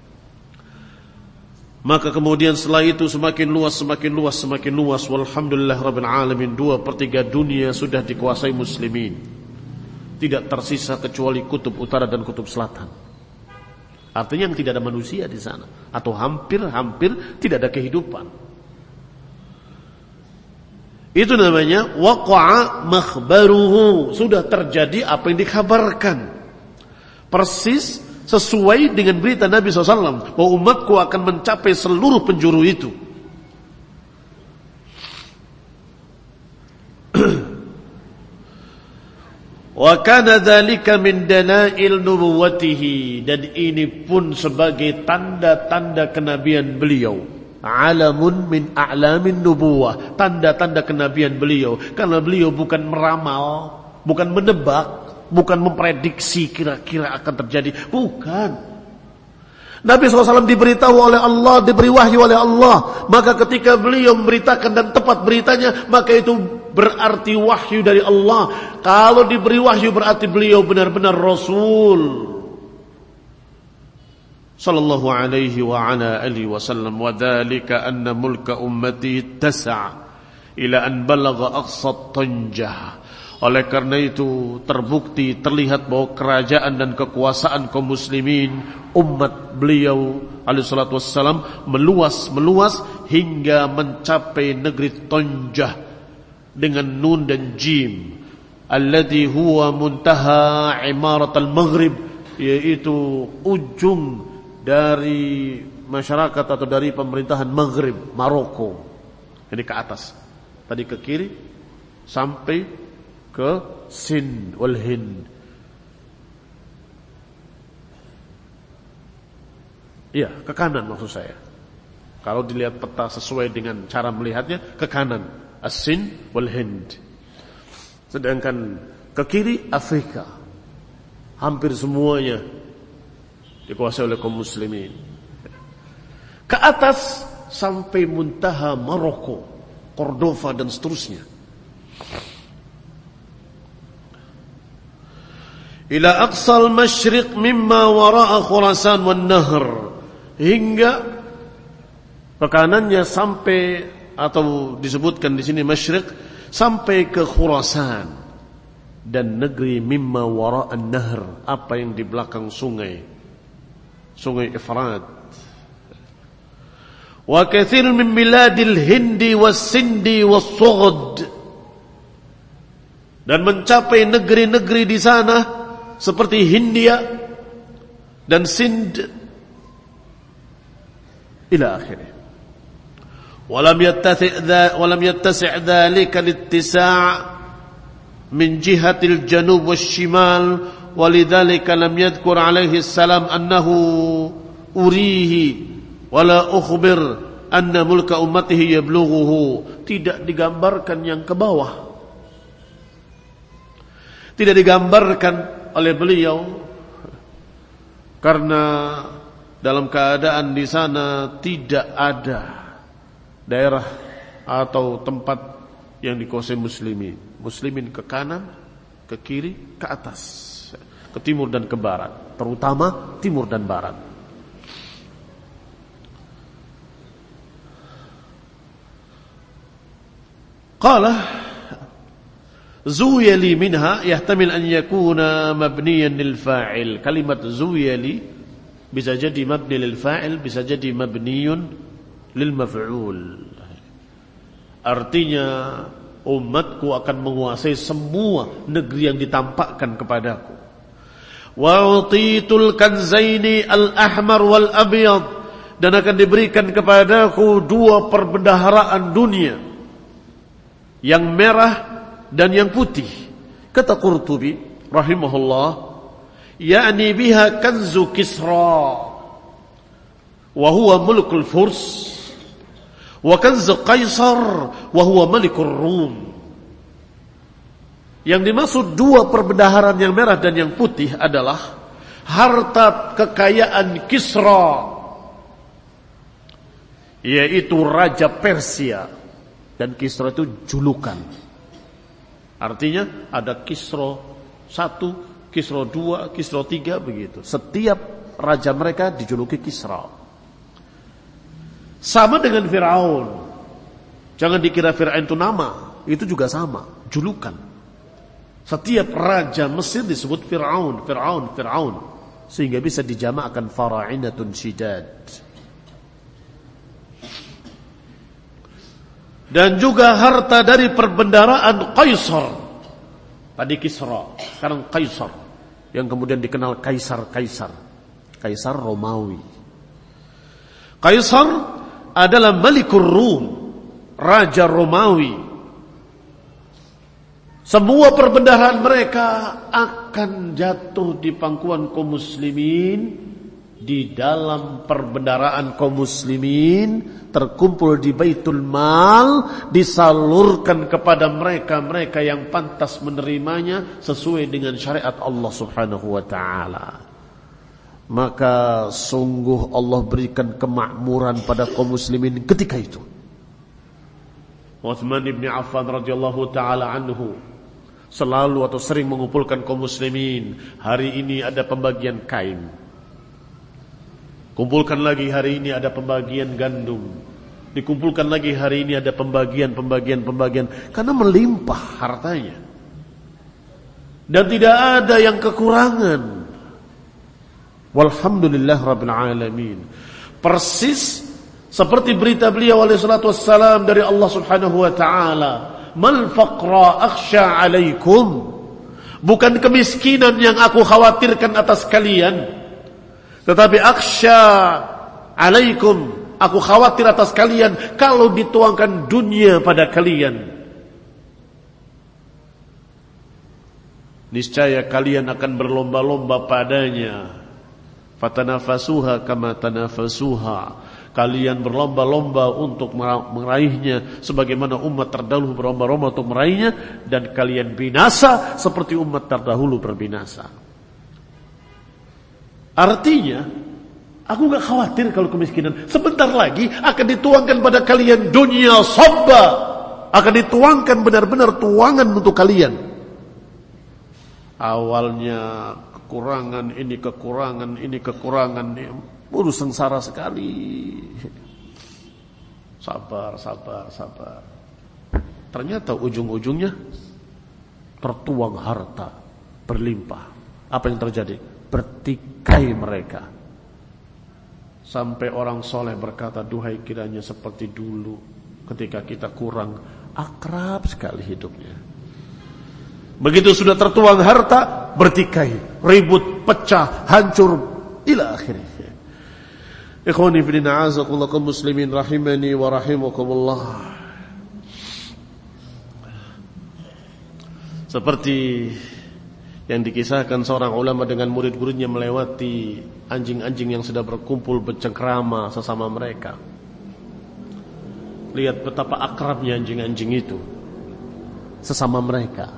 [SPEAKER 1] Maka kemudian setelah itu semakin luas, semakin luas, semakin luas. Walhamdulillah rabbil alamin, dua per tiga dunia sudah dikuasai muslimin. Tidak tersisa kecuali kutub utara dan kutub selatan. Artinya yang tidak ada manusia di sana, atau hampir-hampir tidak ada kehidupan. Itu namanya waqa'a makhbaruhu, sudah terjadi apa yang dikabarkan. Persis sesuai dengan berita Nabi shallallahu alaihi wasallam bahwa umatku akan mencapai seluruh penjuru itu. Wa kana dzalika min dalail nubuwwatihi, dan ini pun sebagai tanda-tanda kenabian beliau. Alamun min a'lamin nubuwah, tanda-tanda kenabian beliau. Karena beliau bukan meramal, bukan menebak, bukan memprediksi kira-kira akan terjadi, bukan. Nabi shallallahu alaihi wasallam diberitahu oleh Allah, diberi wahyu oleh Allah. Maka ketika beliau memberitakan dan tepat beritanya, maka itu berarti wahyu dari Allah. Kalau diberi wahyu berarti beliau benar-benar Rasul sallallahu alaihi wa ala alihi wasallam. Wa dzalika anna mulka ummati tas'a ila an balagha aqsa tanjah. Oleh karena itu terbukti, terlihat bahwa kerajaan dan kekuasaan kaum muslimin, umat beliau alaihi salatu wassalam, meluas-meluas hingga mencapai negeri Tanjah dengan nun dan jim, alladhi huwa muntaha imarat al-maghrib, yaitu ujung dari masyarakat atau dari pemerintahan Maghrib, Maroko. Ini ke atas, tadi ke kiri sampai ke Sind wal Hind. Iya, ke kanan maksud saya. Kalau dilihat peta sesuai dengan cara melihatnya, ke kanan As-Sind wal Hind. Sedangkan ke kiri Afrika. Hampir semuanya dikuasai oleh kaum muslimin. Ke atas sampai muntaha Maroko, Cordova dan seterusnya. Ila aqsal masyriq mimma wara'a Khurasan wan Nahr, hingga ke kanannya sampai, atau disebutkan di sini masyriq, sampai ke Khurasan dan negeri mimma wara'an Nahr, apa yang di belakang sungai, sungai Efrat. Wa katsir min biladil Hindi was-Sindi was-Sughd, dan mencapai negeri-negeri di sana seperti Hindia dan Sind ila akhirih. Walam yattasi' dha walam yattasi' dzalika littisaa' min jihatil janub wasyimal, walidzalika lam yadhkur alaihi salam annahu urihi wala ukhbir anna mulka ummatihi yablughuhu. Tidak digambarkan yang ke bawah, tidak digambarkan oleh beliau, karena dalam keadaan di sana tidak ada daerah atau tempat yang dikuasai muslimin. Muslimin ke kanan, ke kiri, ke atas, ke timur dan ke barat, terutama timur dan barat. Qala Zuyali minha yahtamil an yakuna mabniyan lil fa'il. Kalimat zuyali bisa jadi mabni lil fa'il, bisa jadi mabniyun lil maf'ul. Artinya umatku akan menguasai semua negeri yang ditampakkan kepadaku. Wa utitul kanzaini al-ahmar wal abyad, dan akan diberikan kepadaku dua perbendaharaan dunia, yang merah dan yang putih. Kata Qurtubi rahimahullah, yakni biha kanzu Kisra wa huwa mulkul Furs, wa kanzu Qaisar wa huwa malikul Rum. Yang dimaksud dua perbendaharaan yang merah dan yang putih adalah harta kekayaan Kisra, yaitu raja Persia, dan Kisra itu julukan. Artinya ada Kisra satu, Kisra dua, Kisra tiga, begitu. Setiap raja mereka dijuluki Kisra. Sama dengan Fir'aun. Jangan dikira Fir'aun itu nama, itu juga sama, julukan. Setiap raja Mesir disebut Fir'aun, Fir'aun, Fir'aun, sehingga bisa dijamakkan fara'inatun syidad. Dan juga harta dari perbendaharaan Kaisar. Tadi Kisra, sekarang Kaisar, yang kemudian dikenal Kaisar-Kaisar. Kaisar Romawi. Kaisar adalah Malikur Rum, Raja Romawi. Semua perbendaharaan mereka akan jatuh di pangkuan kaum muslimin. Di dalam perbendaharaan kaum muslimin terkumpul di Baitul Mal, disalurkan kepada mereka-mereka yang pantas menerimanya sesuai dengan syariat Allah Subhanahu wa taala. Maka sungguh Allah berikan kemakmuran pada kaum muslimin ketika itu. Utsman bin Affan radhiyallahu taala anhu selalu atau sering mengumpulkan kaum muslimin. Hari ini ada pembagian kain, kumpulkan lagi hari ini ada pembagian gandum, dikumpulkan lagi hari ini ada pembagian-pembagian-pembagian, karena melimpah hartanya dan tidak ada yang kekurangan. Walhamdulillah Rabbil Alamin. Persis seperti berita beliau alaihi salatu wassalam dari Allah Subhanahu wa ta'ala, mal faqra akhsha alaikum, bukan kemiskinan yang aku khawatirkan atas kalian, tetapi akhsha alaikum, aku khawatir atas kalian kalau dituangkan dunia pada kalian. Niscaya kalian akan berlomba-lomba padanya. Fatanafasuha kama tanafasuha. Kalian berlomba-lomba untuk meraihnya sebagaimana umat terdahulu berlomba-lomba untuk meraihnya, dan kalian binasa seperti umat terdahulu berbinasa. Artinya, aku gak khawatir kalau kemiskinan. Sebentar lagi akan dituangkan pada kalian dunia sabba. Akan dituangkan benar-benar tuangan untuk kalian. Awalnya kekurangan, ini kekurangan, ini kekurangan. Urus sengsara sekali. Sabar, sabar, sabar. Ternyata ujung-ujungnya tertuang harta berlimpah. Apa yang terjadi? Bertikai mereka. Sampai orang soleh berkata, duhai kiranya seperti dulu ketika kita kurang, akrab sekali hidupnya. Begitu sudah tertuang harta, bertikai, ribut, pecah, hancur, ila akhirnya. Ikhwani fillah, a'azakumullah kaum muslimin rahimani wa rahimakumullah. Seperti yang dikisahkan seorang ulama dengan murid-muridnya melewati anjing-anjing yang sudah berkumpul bercengkrama sesama mereka. Lihat betapa akrabnya anjing-anjing itu sesama mereka.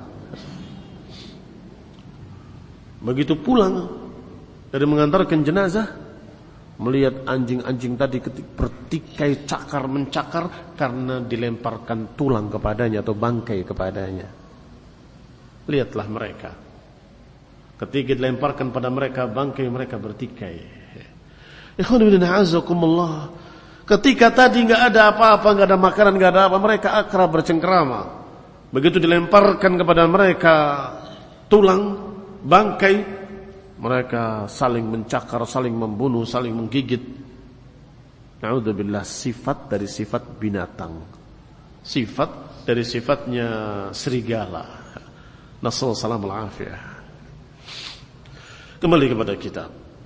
[SPEAKER 1] Begitu pulang dari mengantarkan jenazah, melihat anjing-anjing tadi bertikai cakar mencakar karena dilemparkan tulang kepadanya atau bangkai kepadanya. Lihatlah mereka. Ketika dilemparkan pada mereka bangkai, mereka bertikai. Ikhwan fillah, a'azakumullah. Ketika tadi enggak ada apa-apa, enggak ada makanan, enggak ada apa, mereka akrab bercengkrama. Begitu dilemparkan kepada mereka tulang, bangkai, mereka saling mencakar, saling membunuh, saling menggigit. Na'udzubillah, sifat dari sifat binatang. Sifat dari sifatnya serigala. Nasallahu salam al-afiyah. Kembali kepada kitab.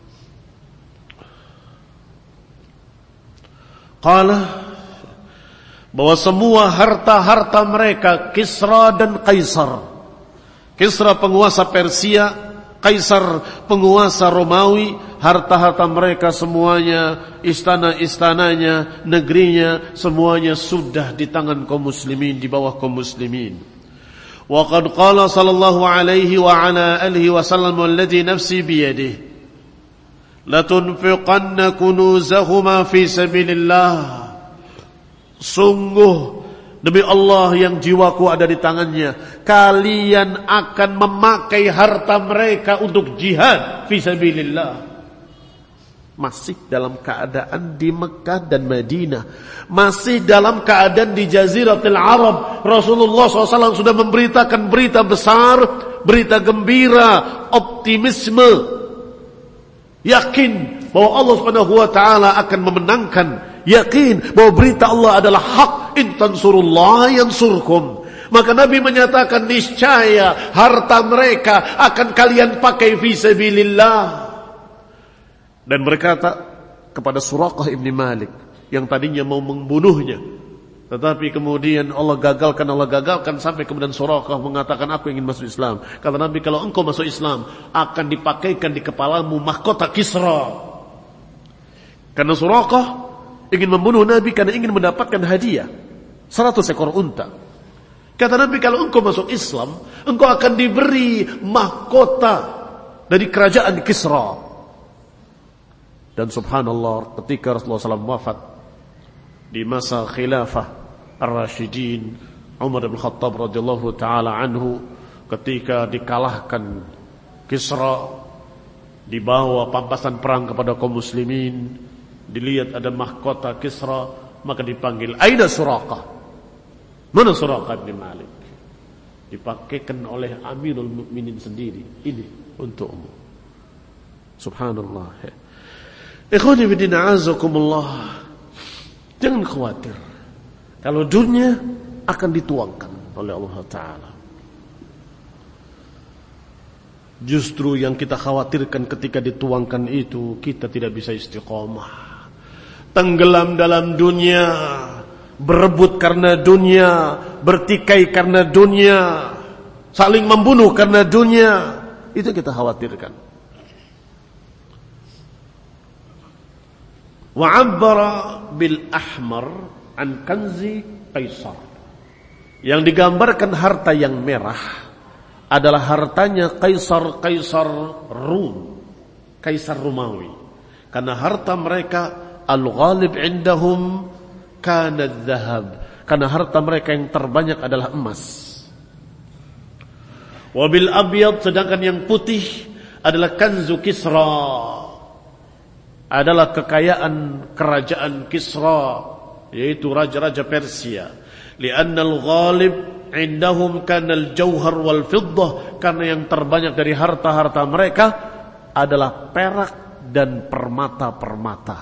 [SPEAKER 1] Qala, bahwa semua harta-harta mereka, Kisra dan Kaisar. Kisra penguasa Persia, Kaisar penguasa Romawi, harta-harta mereka semuanya, istana-istananya, negerinya, semuanya sudah di tangan kaum muslimin, di bawah kaum muslimin. Wa qad qala sallallahu alaihi wa ala alihi wa sallam alladhi nafsi biyadihi la tunfiqanna kunuzahuma fi sabilillah. Sungguh demi Allah yang jiwaku ada di tangannya, kalian akan memakai harta mereka untuk jihad fi sabilillah. Masih dalam keadaan di Mekah dan Madinah, masih dalam keadaan di Jaziratul Arab, Rasulullah shallallahu alaihi wasallam sudah memberitakan berita besar, berita gembira, optimisme, yakin bahwa Allah Subhanahu wa taala akan memenangkan, yakin bahwa berita Allah adalah hak. In tansurullah yansurkum. Maka Nabi menyatakan niscaya harta mereka akan kalian pakai fi sabilillah. dan berkata kepada Suraqah ibn Malik yang tadinya mau membunuhnya, tetapi kemudian Allah gagalkan, Allah gagalkan sampai kemudian Suraqah mengatakan, aku ingin masuk Islam. Kata Nabi, kalau engkau masuk Islam akan dipakaikan di kepalamu mahkota Kisra. Karena Suraqah ingin membunuh Nabi karena ingin mendapatkan hadiah seratus ekor unta. Kata Nabi, kalau engkau masuk Islam, engkau akan diberi mahkota dari kerajaan Kisra. Dan subhanallah, ketika Rasulullah shallallahu alaihi wasallam wafat di masa khilafah Ar-Rasyidin Umar bin Khattab radhiyallahu taala anhu, ketika dikalahkan Kisra, dibawa pampasan perang kepada kaum muslimin, dilihat ada mahkota Kisra, maka dipanggil, aina Suraqah? Mana Suraqah bin Malik? Dipakaikan oleh Amirul Mukminin sendiri. Ini untukmu. Subhanallah. Ikhwani fi din, a'azakumullah. Jangan khawatir kalau dunia akan dituangkan oleh Allah Ta'ala. Justru yang kita khawatirkan ketika dituangkan itu, kita tidak bisa istiqomah, tenggelam dalam dunia, berebut karena dunia, bertikai karena dunia, saling membunuh karena dunia. Itu kita khawatirkan. Wa'abbara bil ahmar an kanzi Kaisar. Yang digambarkan harta yang merah adalah hartanya Kaisar, Kaisar Rum, Kaisar Romawi. Karena harta mereka al-ghalib indahum kana dzahab. Karena harta mereka yang terbanyak adalah emas. Wabil abyad, sedangkan yang putih adalah kanzu Kisra, adalah kekayaan kerajaan Kisra, yaitu raja-raja Persia. Li'anna al-ghalib indahum kana al-jauhar wal fiddah, karena yang terbanyak dari harta-harta mereka adalah perak dan permata-permata.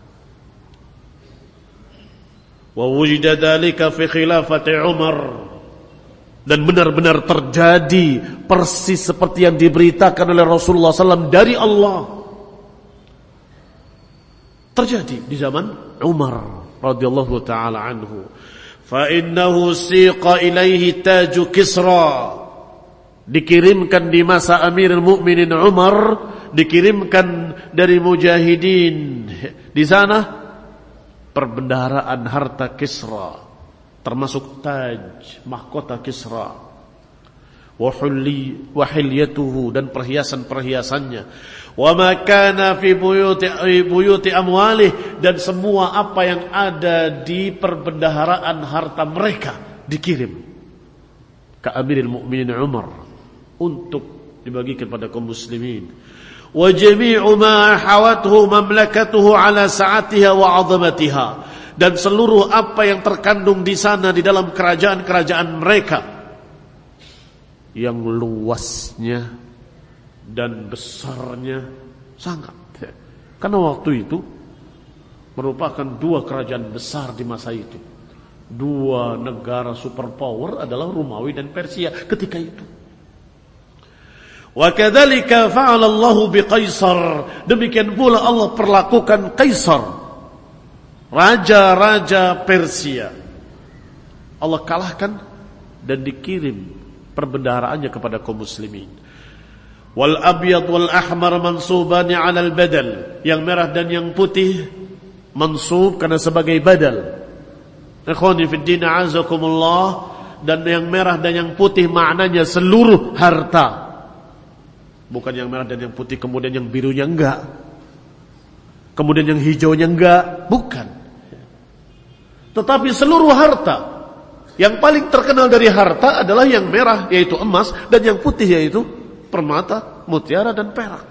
[SPEAKER 1] Wa wujida dzalika fi khilafati Umar, dan benar-benar terjadi persis seperti yang diberitakan oleh Rasulullah sallallahu alaihi wasallam dari Allah. Terjadi di zaman Umar radhiyallahu taala anhu. Fa innahu siqa ilaihi taju Kisra, dikirimkan di masa Amirul Mukminin Umar, dikirimkan dari mujahidin di sana perbendaharaan harta Kisra, termasuk taj, mahkota Kisra, wahulli wahilyatuhu, dan perhiasan-perhiasannya, wa ma kana fi buyuti buyuti amwalih, dan semua apa yang ada di perbendaharaan harta mereka dikirim ke Amirul Mukminin Umar untuk dibagikan kepada kaum muslimin. Wa jami'u ma hawathu mamlakatuhu ala sa'atiha wa 'azamatiha, dan seluruh apa yang terkandung di sana di dalam kerajaan-kerajaan mereka yang luasnya dan besarnya sangat. Karena waktu itu merupakan dua kerajaan besar di masa itu. Dua negara superpower adalah Romawi dan Persia ketika itu. Wa kadzalika fa'ala Allahu bi Kaisar, demikian pula Allah perlakukan Kaisar, raja-raja Persia. Allah kalahkan dan dikirim perbendaharaannya kepada kaum muslimin. Wal abyad wal ahmar mansubani 'ala al badal, yang merah dan yang putih mansub karena sebagai badal. Ikhwani fid din, a'azakumullah, dan yang merah dan yang putih maknanya seluruh harta. Bukan yang merah dan yang putih kemudian yang birunya enggak, kemudian yang hijaunya enggak, bukan. Tetapi seluruh harta. Yang paling terkenal dari harta adalah yang merah, yaitu emas, dan yang putih yaitu permata, mutiara, dan perak.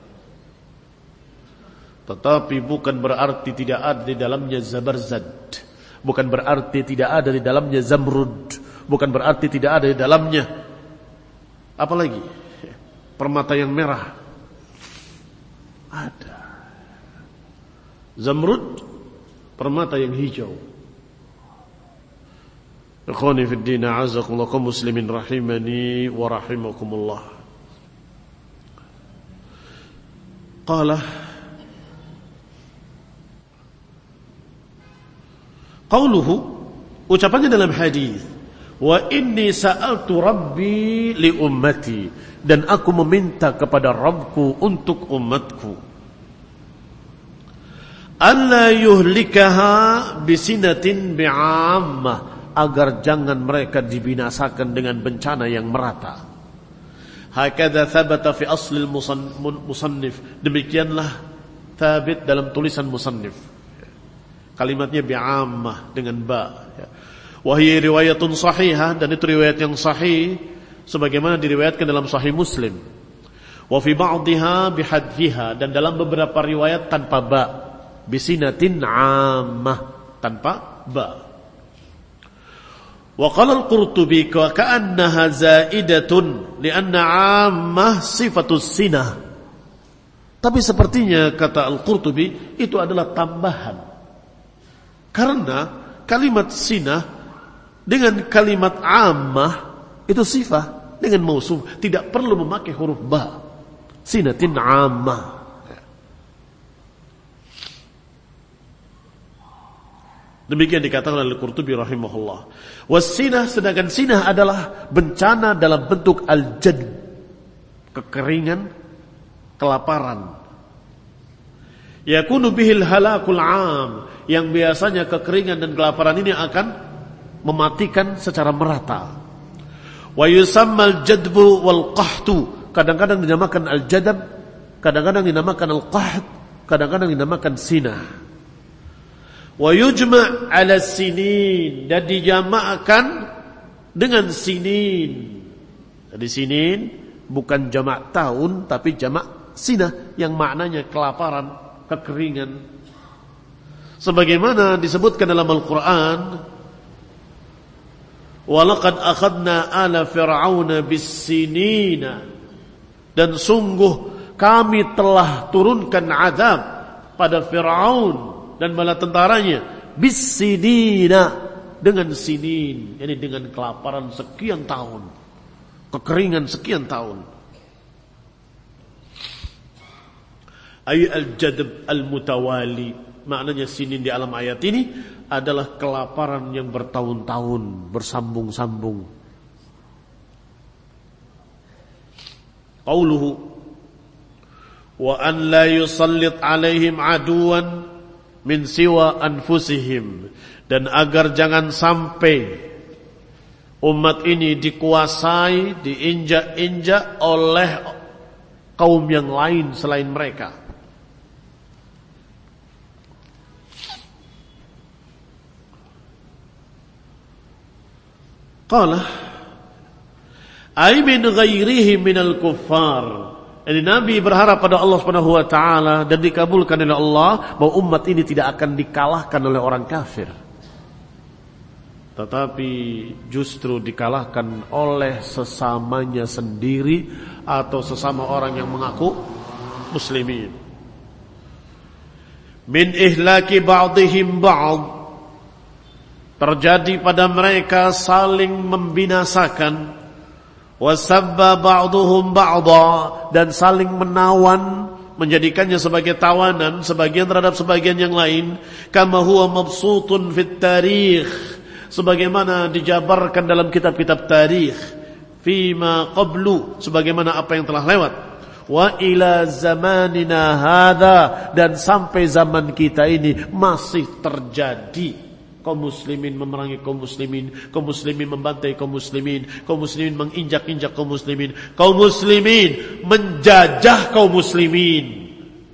[SPEAKER 1] Tetapi bukan berarti tidak ada di dalamnya zabarzad, bukan berarti tidak ada di dalamnya zamrud, bukan berarti tidak ada di dalamnya apalagi permata yang merah. Ada zamrud, permata yang hijau. Ikhwani fid din, a'azakumullah, kaum muslimin rahimani wa rahimakumullah. Qala Qauluhu, ucapannya dalam hadis, wa inni sa'altu rabbi li ummati, dan aku meminta kepada Rabbku untuk umatku, alla yuhlikaha bisinatin bi'ammah, agar jangan mereka dibinasakan dengan bencana yang merata. Hakadha thabata fi aslil musannif, demikianlah thabit dalam tulisan musannif. Kalimatnya bi'ammah dengan ba. Wahai riwayatun sahihah, dan itu riwayat yang sahih sebagaimana diriwayatkan dalam Sahih Muslim. Wa fi ba'dihha bihadfiha, dan dalam beberapa riwayat tanpa ba, bisinatin 'ammah, tanpa ba. Wa qala al-Qurtubi wa ka'annaha za'idatun li'anna 'ammah sifatus sinah. Tapi sepertinya kata al-Qurtubi itu adalah tambahan. Karena kalimat sinah dengan kalimat ammah itu sifat dengan mausuf, tidak perlu memakai huruf ba. Sinatin ammah. Demikian dikatakan oleh Qurtubi rahimahullah. Wasinah, sedangkan sinah adalah bencana dalam bentuk al-jadb, kekeringan, kelaparan. Yakunu bihil halakul 'am, yang biasanya kekeringan dan kelaparan ini akan mematikan secara merata. Wa yusammal jadbu wal qahtu, kadang-kadang dinamakan al-jadab, kadang-kadang dinamakan al-qahd, kadang-kadang dinamakan sinah. Wa yujma' ala sinin, dan dijamakkan dengan sinin. Jadi sinin bukan jamak tahun tapi jamak sinah yang maknanya kelaparan, kekeringan. Sebagaimana disebutkan dalam Al-Quran, walaqad akhadna ala fir'auna bis-sinina, dan sungguh kami telah turunkan azab pada Fir'aun dan bala tentaranya, bis-sinina, dengan sinin, yani dengan kelaparan sekian tahun, kekeringan sekian tahun. Ay al-jadb al-mutawali, maknanya sinin di alam ayat ini adalah kelaparan yang bertahun-tahun, bersambung-sambung. Qauluhu wa an la yusallit alaihim aduwan min siwa anfusihim, dan agar jangan sampai umat ini dikuasai, diinjak-injak oleh kaum yang lain selain mereka. Qala ay min ghairihi minal kuffar. Jadi Nabi berharap pada Allah Subhanahu wa taala dan dikabulkan oleh Allah bahwa umat ini tidak akan dikalahkan oleh orang kafir, tetapi justru dikalahkan oleh sesamanya sendiri atau sesama orang yang mengaku muslimin. Min ihlaki ba'dihim ba'd, terjadi pada mereka saling membinasakan, wasabba ba'duhum ba'da, dan saling menawan, menjadikannya sebagai tawanan sebagian terhadap sebagian yang lain, kama huwa mabsutun fit tarikh, sebagaimana dijabarkan dalam kitab-kitab tarikh, fima qablu, sebagaimana apa yang telah lewat, wa ila zamanina hadha, dan sampai zaman kita ini masih terjadi. Kaum muslimin memerangi kaum muslimin, kaum muslimin membantai kaum muslimin, kaum muslimin menginjak-injak kaum muslimin, kaum muslimin menjajah kaum muslimin.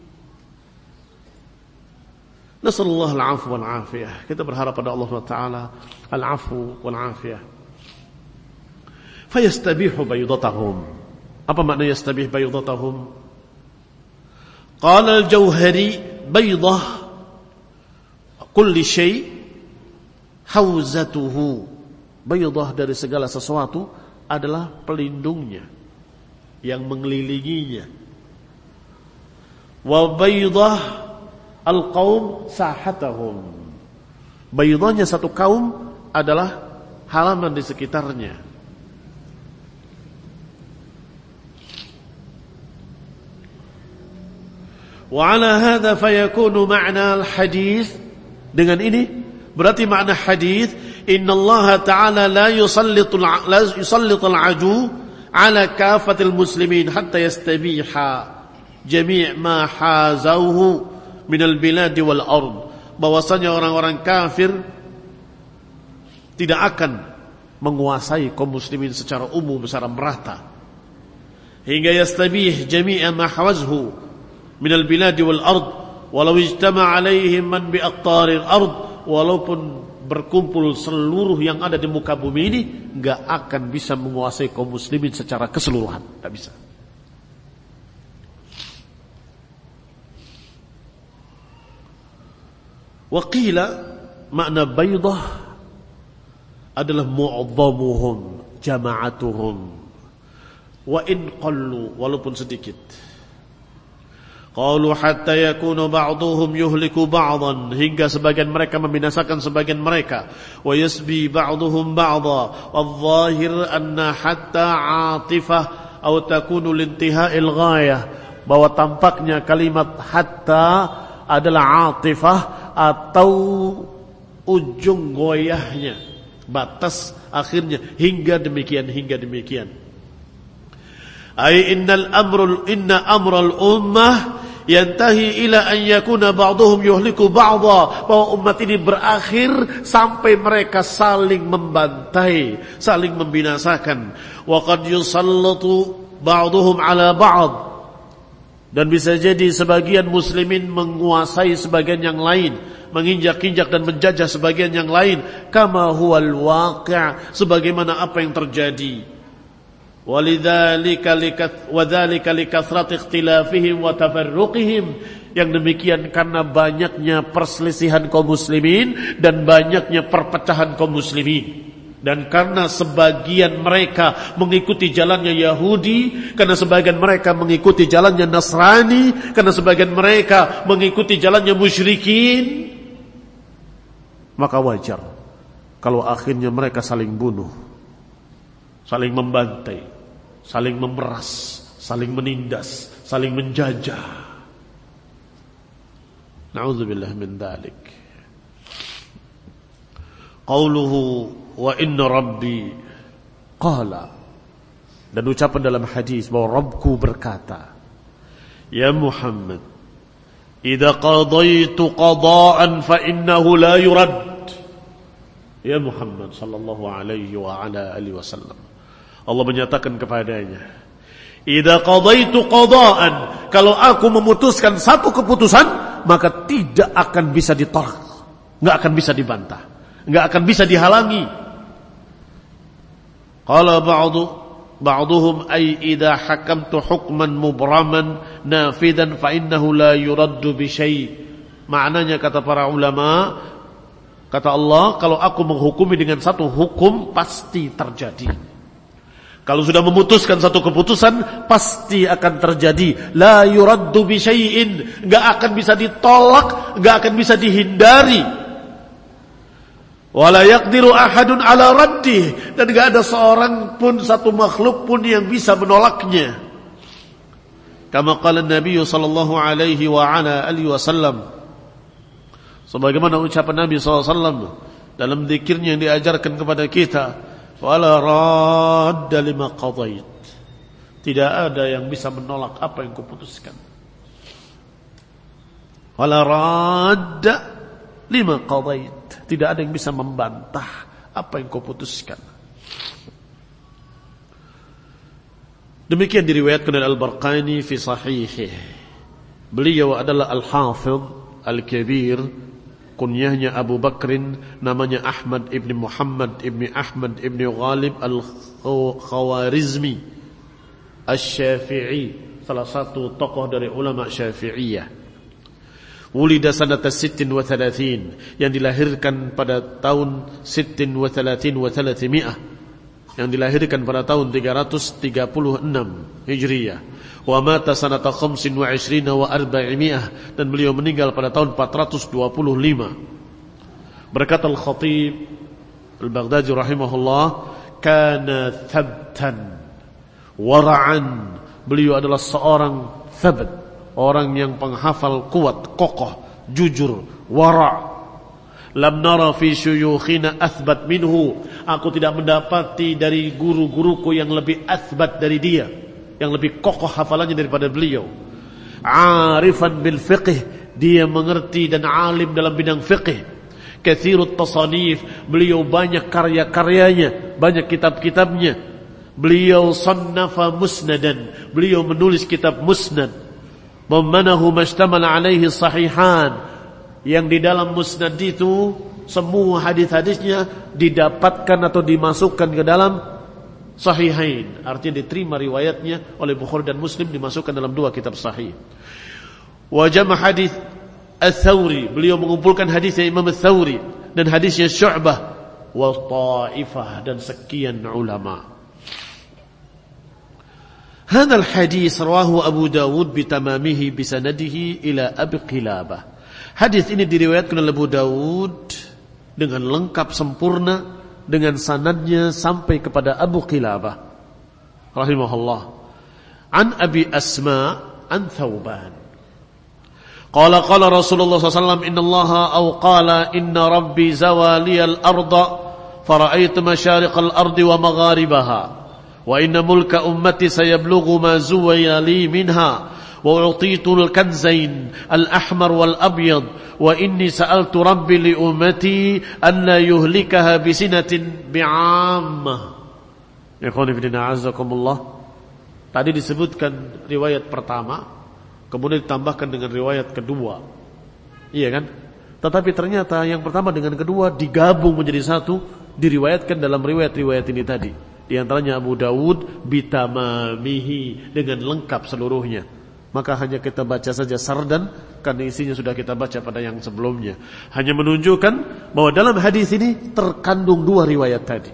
[SPEAKER 1] Nasallallahu al-'afwa wal 'afiyah. Kita berharap pada Allah Subhanahu wa taala al-'afwa wal 'afiyah. Fayastabihu baydatahum. Apa makna yastabih baydatahum? Qala al-Jauhari, baydah kulli syai' hauzatuhu, baydah dari segala sesuatu adalah pelindungnya, yang mengelilinginya. Wa baydah al-qaum sahatahum, baydahnya satu kaum adalah halaman di sekitarnya. Wa ala hadha fayakunu ma'na al-hadis, dengan ini Berarti makna hadis, innallaha ta'ala la yusallitul la yusallitul aju ala kafatil muslimin hatta yastabiha jami' ma hazauhu minal biladi wal ard. Bahwasanya orang-orang kafir tidak akan menguasai kaum muslimin secara umum, secara merata, hingga yastabih jami'a ma hawazhu minal biladi wal ard walau ijtama' alaihim man bi aqtaril ard. Walaupun berkumpul seluruh yang ada di muka bumi ini, enggak akan bisa menguasai kaum muslimin secara keseluruhan, enggak bisa. Wa qila makna baydah adalah mu'adhamuhum, jama'atuhum, wa in qallu, walaupun sedikit. Qalu hatta yakunu ba'duhum yuhliku ba'dan, hingga sebagian mereka membinasakan sebagian mereka. Wa yasbi ba'duhum ba'da. Wadh-dhahir anna hatta 'atifah atau takunu lintiha'il ghayah, bahwa tampaknya kalimat hatta adalah 'atifah atau ujung goyahnya, batas akhirnya, hingga demikian, hingga demikian. Ay innal amrul inna amral ummah yantahi ila an yakuna ba'duhum yuhliku ba'dha, bahwa umat ini berakhir sampai mereka saling membantai, saling membinasakan. Wa qad yusallatu ba'duhum ala ba'd, dan bisa jadi sebagian muslimin menguasai sebagian yang lain, menginjak-injak dan menjajah sebagian yang lain. Kama huwal waqi', sebagaimana apa yang terjadi. Walidzalika likat wadzalika likathrati ikhtilafihim wa tafarruqihim, yang demikian karena banyaknya perselisihan kaum muslimin dan banyaknya perpecahan kaum muslimin, dan karena sebagian mereka mengikuti jalannya Yahudi, karena sebagian mereka mengikuti jalannya Nasrani, karena sebagian mereka mengikuti jalannya musyrikin, maka wajar kalau akhirnya mereka saling bunuh, saling membantai, saling memeras, saling menindas, saling menjajah. Na'udzubillah min dzalik. Qauluhu wa inna rabbi qala, dan ucapan dalam hadis bahwa Rabbku berkata, ya Muhammad, idza qadaitu qada'an fa innahu la yurad. Ya Muhammad sallallahu alaihi wa ala alihi wasallam, Allah menyatakan kepadanya, idza qadaitu qada'an, kalau aku memutuskan satu keputusan, maka tidak akan bisa ditolak, enggak akan bisa dibantah, enggak akan bisa dihalangi. Qala ba'du ba'duhum ay idza hakamtu hukman mubraman nafidan fa innahu la yuraddu bi syai'. Maknanya kata para ulama, kata Allah, kalau aku menghukumi dengan satu hukum pasti terjadi. Kalau sudah memutuskan satu keputusan, pasti akan terjadi. La yuraddu bi syai'in, enggak akan bisa ditolak, enggak akan bisa dihindari. Wala yaqdiru ahadun ala raddih, dan enggak ada seorang pun, satu makhluk pun yang bisa menolaknya. Kama qala Nabi sallallahu alaihi wa ala alihi wasallam, sebagaimana ucapan Nabi sallallahu alaihi wasallam dalam zikirnya yang diajarkan kepada kita, wala radda lima qadait, tidak ada yang bisa menolak apa yang kuputuskan. Wala radda lima qadait, tidak ada yang bisa membantah apa yang kuputuskan. Demikian diriwayatkan oleh Al-Barqani fi sahihih. Beliau adalah Al-Hafidh Al-Kabir, kunyahnya Abu Bakrin, namanya Ahmad ibn Muhammad ibn Ahmad ibn Ghalib Al-Khawarizmi Al-Syafi'i, salah satu tokoh dari ulama Syafi'iyah. Wulida sanata sittin wa thalathin, yang dilahirkan pada tahun sittin wa thalathin wa thalathimi'ah, yang dilahirkan pada tahun tiga ratus tiga puluh enam Hijriyah. Wa mata sanata khamsin wa ishrina wa arba'imi'ah, dan beliau meninggal pada tahun empat ratus dua puluh lima. Berkata Al-Khatib Al-Baghdadi rahimahullah, kana thabtan wara'an, beliau adalah seorang thabat, orang yang penghafal kuat, kokoh, jujur, wara'. lam nara fi syuyukhina athbat minhu. Aku tidak mendapati dari guru-guruku yang lebih athbat dari dia, yang lebih kokoh hafalannya daripada beliau. Arifan bil fiqh, dia mengerti dan alim dalam bidang fiqh. Katsirut tasanif, beliau banyak karya-karyanya, banyak kitab-kitabnya. Beliau sannafa musnadan, beliau menulis kitab musnad. Mamanahu mastamala alaihi sahihan, yang di dalam musnad itu semua hadis-hadisnya didapatkan atau dimasukkan ke dalam sahihain. Artinya diterima riwayatnya oleh Bukhari dan Muslim, dimasukkan dalam dua kitab sahih. Wa jama' hadis Ats-Tsauri, beliau mengumpulkan hadisnya Imam Ats-Tsauri dan hadisnya Syu'bah wa ta'ifah, dan sekian ulama. Hadzal hadis rawahu Abu Dawud bitamamihi bisanadihi ila Abi Qilabah. Hadis ini diriwayatkan oleh Abu Dawud dengan lengkap sempurna dengan sanadnya sampai kepada Abu Qilabah rahimahullah. An Abi Asma an Thauban. Qala qala Rasulullah sallallahu alaihi wasallam, inna Allaha aw qala inna rabbi zawaliyal arda fara'aitu masyariqal ardi wa magharibaha wa inna mulka ummati sayablughu ma zuwaya li minha وأعطيت الكنزين الأحمر والأبيض وإني سألت ربي لأمتي أن لا يهلكها بسنة بعامة. Ikhwani fillah azakumullah. Tadi disebutkan riwayat pertama, kemudian ditambahkan dengan riwayat kedua. Iya kan? Tetapi ternyata yang pertama dengan kedua digabung menjadi satu, diriwayatkan dalam riwayat-riwayat ini tadi. Di antaranya Abu Dawud bitamamihi, dengan lengkap seluruhnya. Maka hanya kita baca saja sardan, karena isinya sudah kita baca pada yang sebelumnya. Hanya menunjukkan bahwa dalam hadis ini terkandung dua riwayat tadi.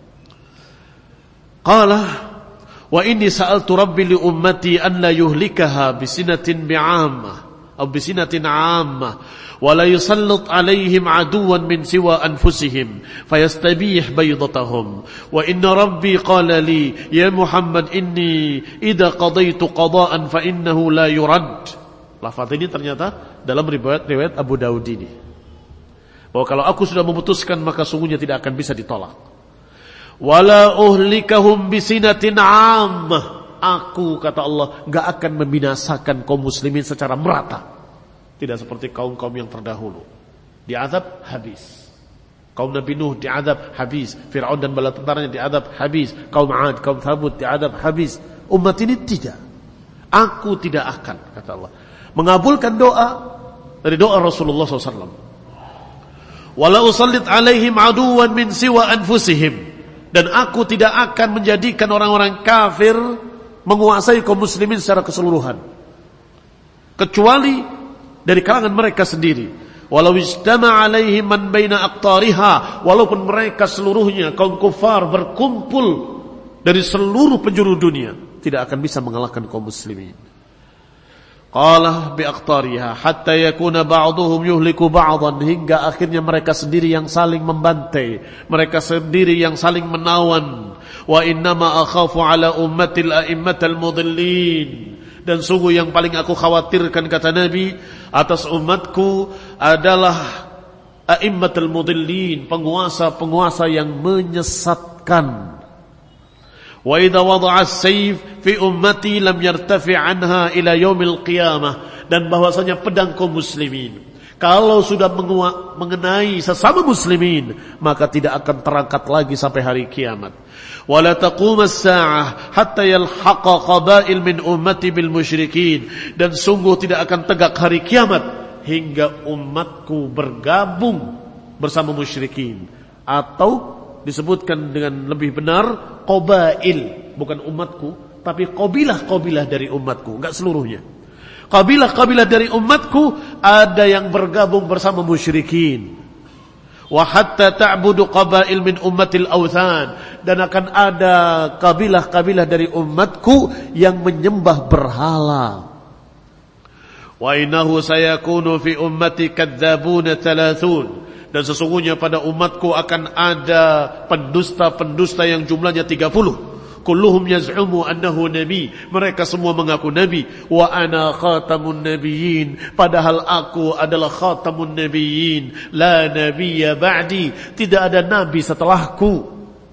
[SPEAKER 1] Qala wa inni sa'altu rabbi li ummati an la yuhlikaha bisinatin bi'ammah atau bisinatin 'ammah wa la yusallit 'alaihim 'aduwan min siwa anfusihim fayastabih baydatahum wa inna rabbi qala li ya Muhammad inni idza qadaitu qada'an fa innahu la yurad. Lafaz ini ternyata dalam riwayat-riwayat Abu Daud ini, bahwa kalau aku sudah memutuskan maka sungguhnya tidak akan bisa ditolak. Wala uhlikahum bisinatin 'ammah, aku kata Allah enggak akan membinasakan kaum muslimin secara merata. Tidak seperti kaum-kaum yang terdahulu, diazab habis. Kaum Nabi Nuh diazab habis, Fir'aun dan bala tentaranya diazab habis, kaum 'Ad, kaum Thamud diazab habis. Umat ini tidak. Aku tidak akan, kata Allah, mengabulkan doa dari doa Rasulullah shallallahu alaihi wasallam. Wala usallit alaihim aduwan min siwa anfusihim, dan aku tidak akan menjadikan orang-orang kafir menguasai kaum muslimin secara keseluruhan, kecuali dari kalangan mereka sendiri. Walau ijtama alaihim man baina aqtariha, walaupun mereka seluruhnya kaum kufar berkumpul dari seluruh penjuru dunia, tidak akan bisa mengalahkan kaum muslimin. Qala bi aqtariha hatta yakuna ba'dhum yuhliku ba'dhan, hingga akhirnya mereka sendiri yang saling membantai, mereka sendiri yang saling menawan. Wa innama akhafu ala ummatil a'immatal mudillin, dan sungguh yang paling aku khawatirkan, kata Nabi, atas umatku adalah a'immatul mudillin, penguasa-penguasa yang menyesatkan. Wa idza wada'a as-sayf fi ummati lam yartafi' anha ila yaumil qiyamah, dan bahwasanya pedang kaum muslimin kalau sudah mengenai sesama muslimin maka tidak akan terangkat lagi sampai hari kiamat. Wala taqum as-sa'ah hatta yalhaqa qaba'il min ummati bil musyrikin, dan sungguh tidak akan tegak hari kiamat hingga umatku bergabung bersama musyrikin, atau disebutkan dengan lebih benar qabail, bukan umatku tapi qabilah-qabilah dari umatku, enggak seluruhnya. Qabilah-qabilah dari umatku ada yang bergabung bersama musyrikin. Wa hatta ta'budu qabail min ummatil awthan, dan akan ada kabilah-kabilah dari umatku yang menyembah berhala. Wa innahu sayakunu fi ummati kadzabuna thalathun, dan sesungguhnya pada umatku akan ada pendusta-pendusta yang jumlahnya tiga puluh. kulluhum yaz'umu annahu nabi, mereka semua mengaku nabi, wa ana khatamun nabiyyin, padahal aku adalah khatamun nabiyyin, la nabiyya ba'di, tidak ada nabi setelahku.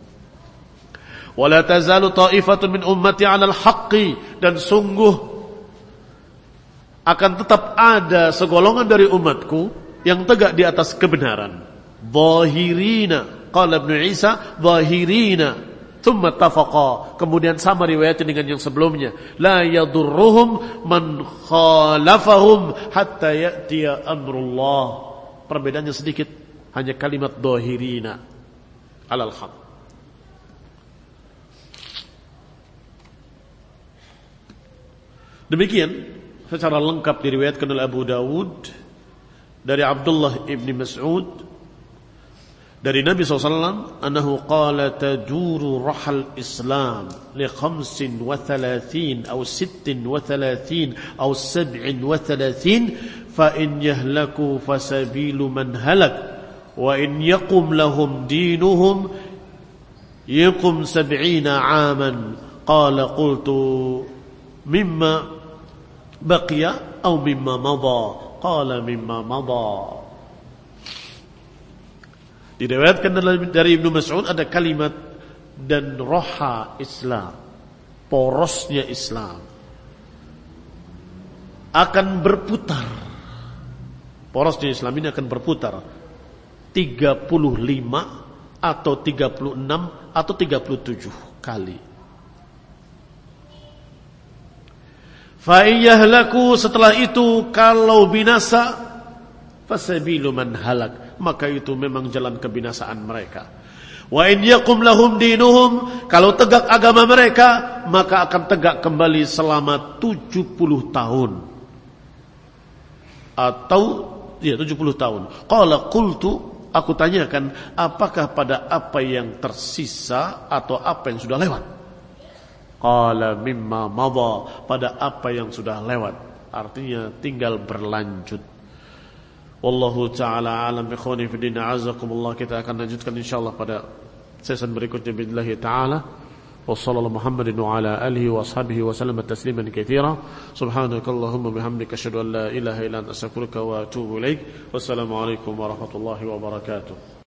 [SPEAKER 1] Wala tazalu ta'ifatun min ummati 'alal haqqi, dan sungguh akan tetap ada segolongan dari umatku yang tegak di atas kebenaran. Zahirina, qala Ibnu Isa, zahirina, thumma tafaqa, kemudian sama riwayatnya dengan yang sebelumnya, la yadurruhum man khalafahum hatta ya'tiya amrullah. Perbedaannya sedikit, hanya kalimat zahirina alal haq. Demikian secara lengkap diriwayatkan oleh Abu Dawud dari Abdullah ibn Mas'ud dari Nabi sallallahu alaihi wasallam, annahu qala tajuru rahal Islam li khamsin wa thalathin aw sittin wa thalathin aw sab'in wa thalathin, fa in yahlaku fasabilu man halak wa in yaqum lahum dinuhum yaqum sab'ina 'aman. Qala qultu mimma baqiya aw mimma madha? Qala mimma madha. Diriwayatkan dari Ibnu Mas'ud ada kalimat dan roha Islam, porosnya Islam akan berputar. Porosnya Islam ini akan berputar tiga puluh lima atau tiga puluh enam atau tiga puluh tujuh kali. Fa iyahlaku, setelah itu kalau binasa, fasabilu man halak, maka itu memang jalan kebinasaan mereka. Wa in yaqum lahum dinuhum, kalau tegak agama mereka, maka akan tegak kembali selama tujuh puluh tahun. Atau ya tujuh puluh tahun. Qala qultu, aku tanyakan, apakah pada apa yang tersisa atau apa yang sudah lewat? Qala mimma madha, pada apa yang sudah lewat. Artinya tinggal berlanjut. Wallahu ta'ala alam. Ikhwani fi din, a'azakumullah. Kita akan lanjutkan insyaallah pada season berikutnya billahi ta'ala. Wa sallallahu Muhammadin wa ala alihi wa ashabihi wa sallam tasliman katsira. Subhanakallahumma bihamdika asyhadu an la ilaha illa anta astaghfiruka wa atubu ilaik. Wassalamu alaikum warahmatullahi wabarakatuh.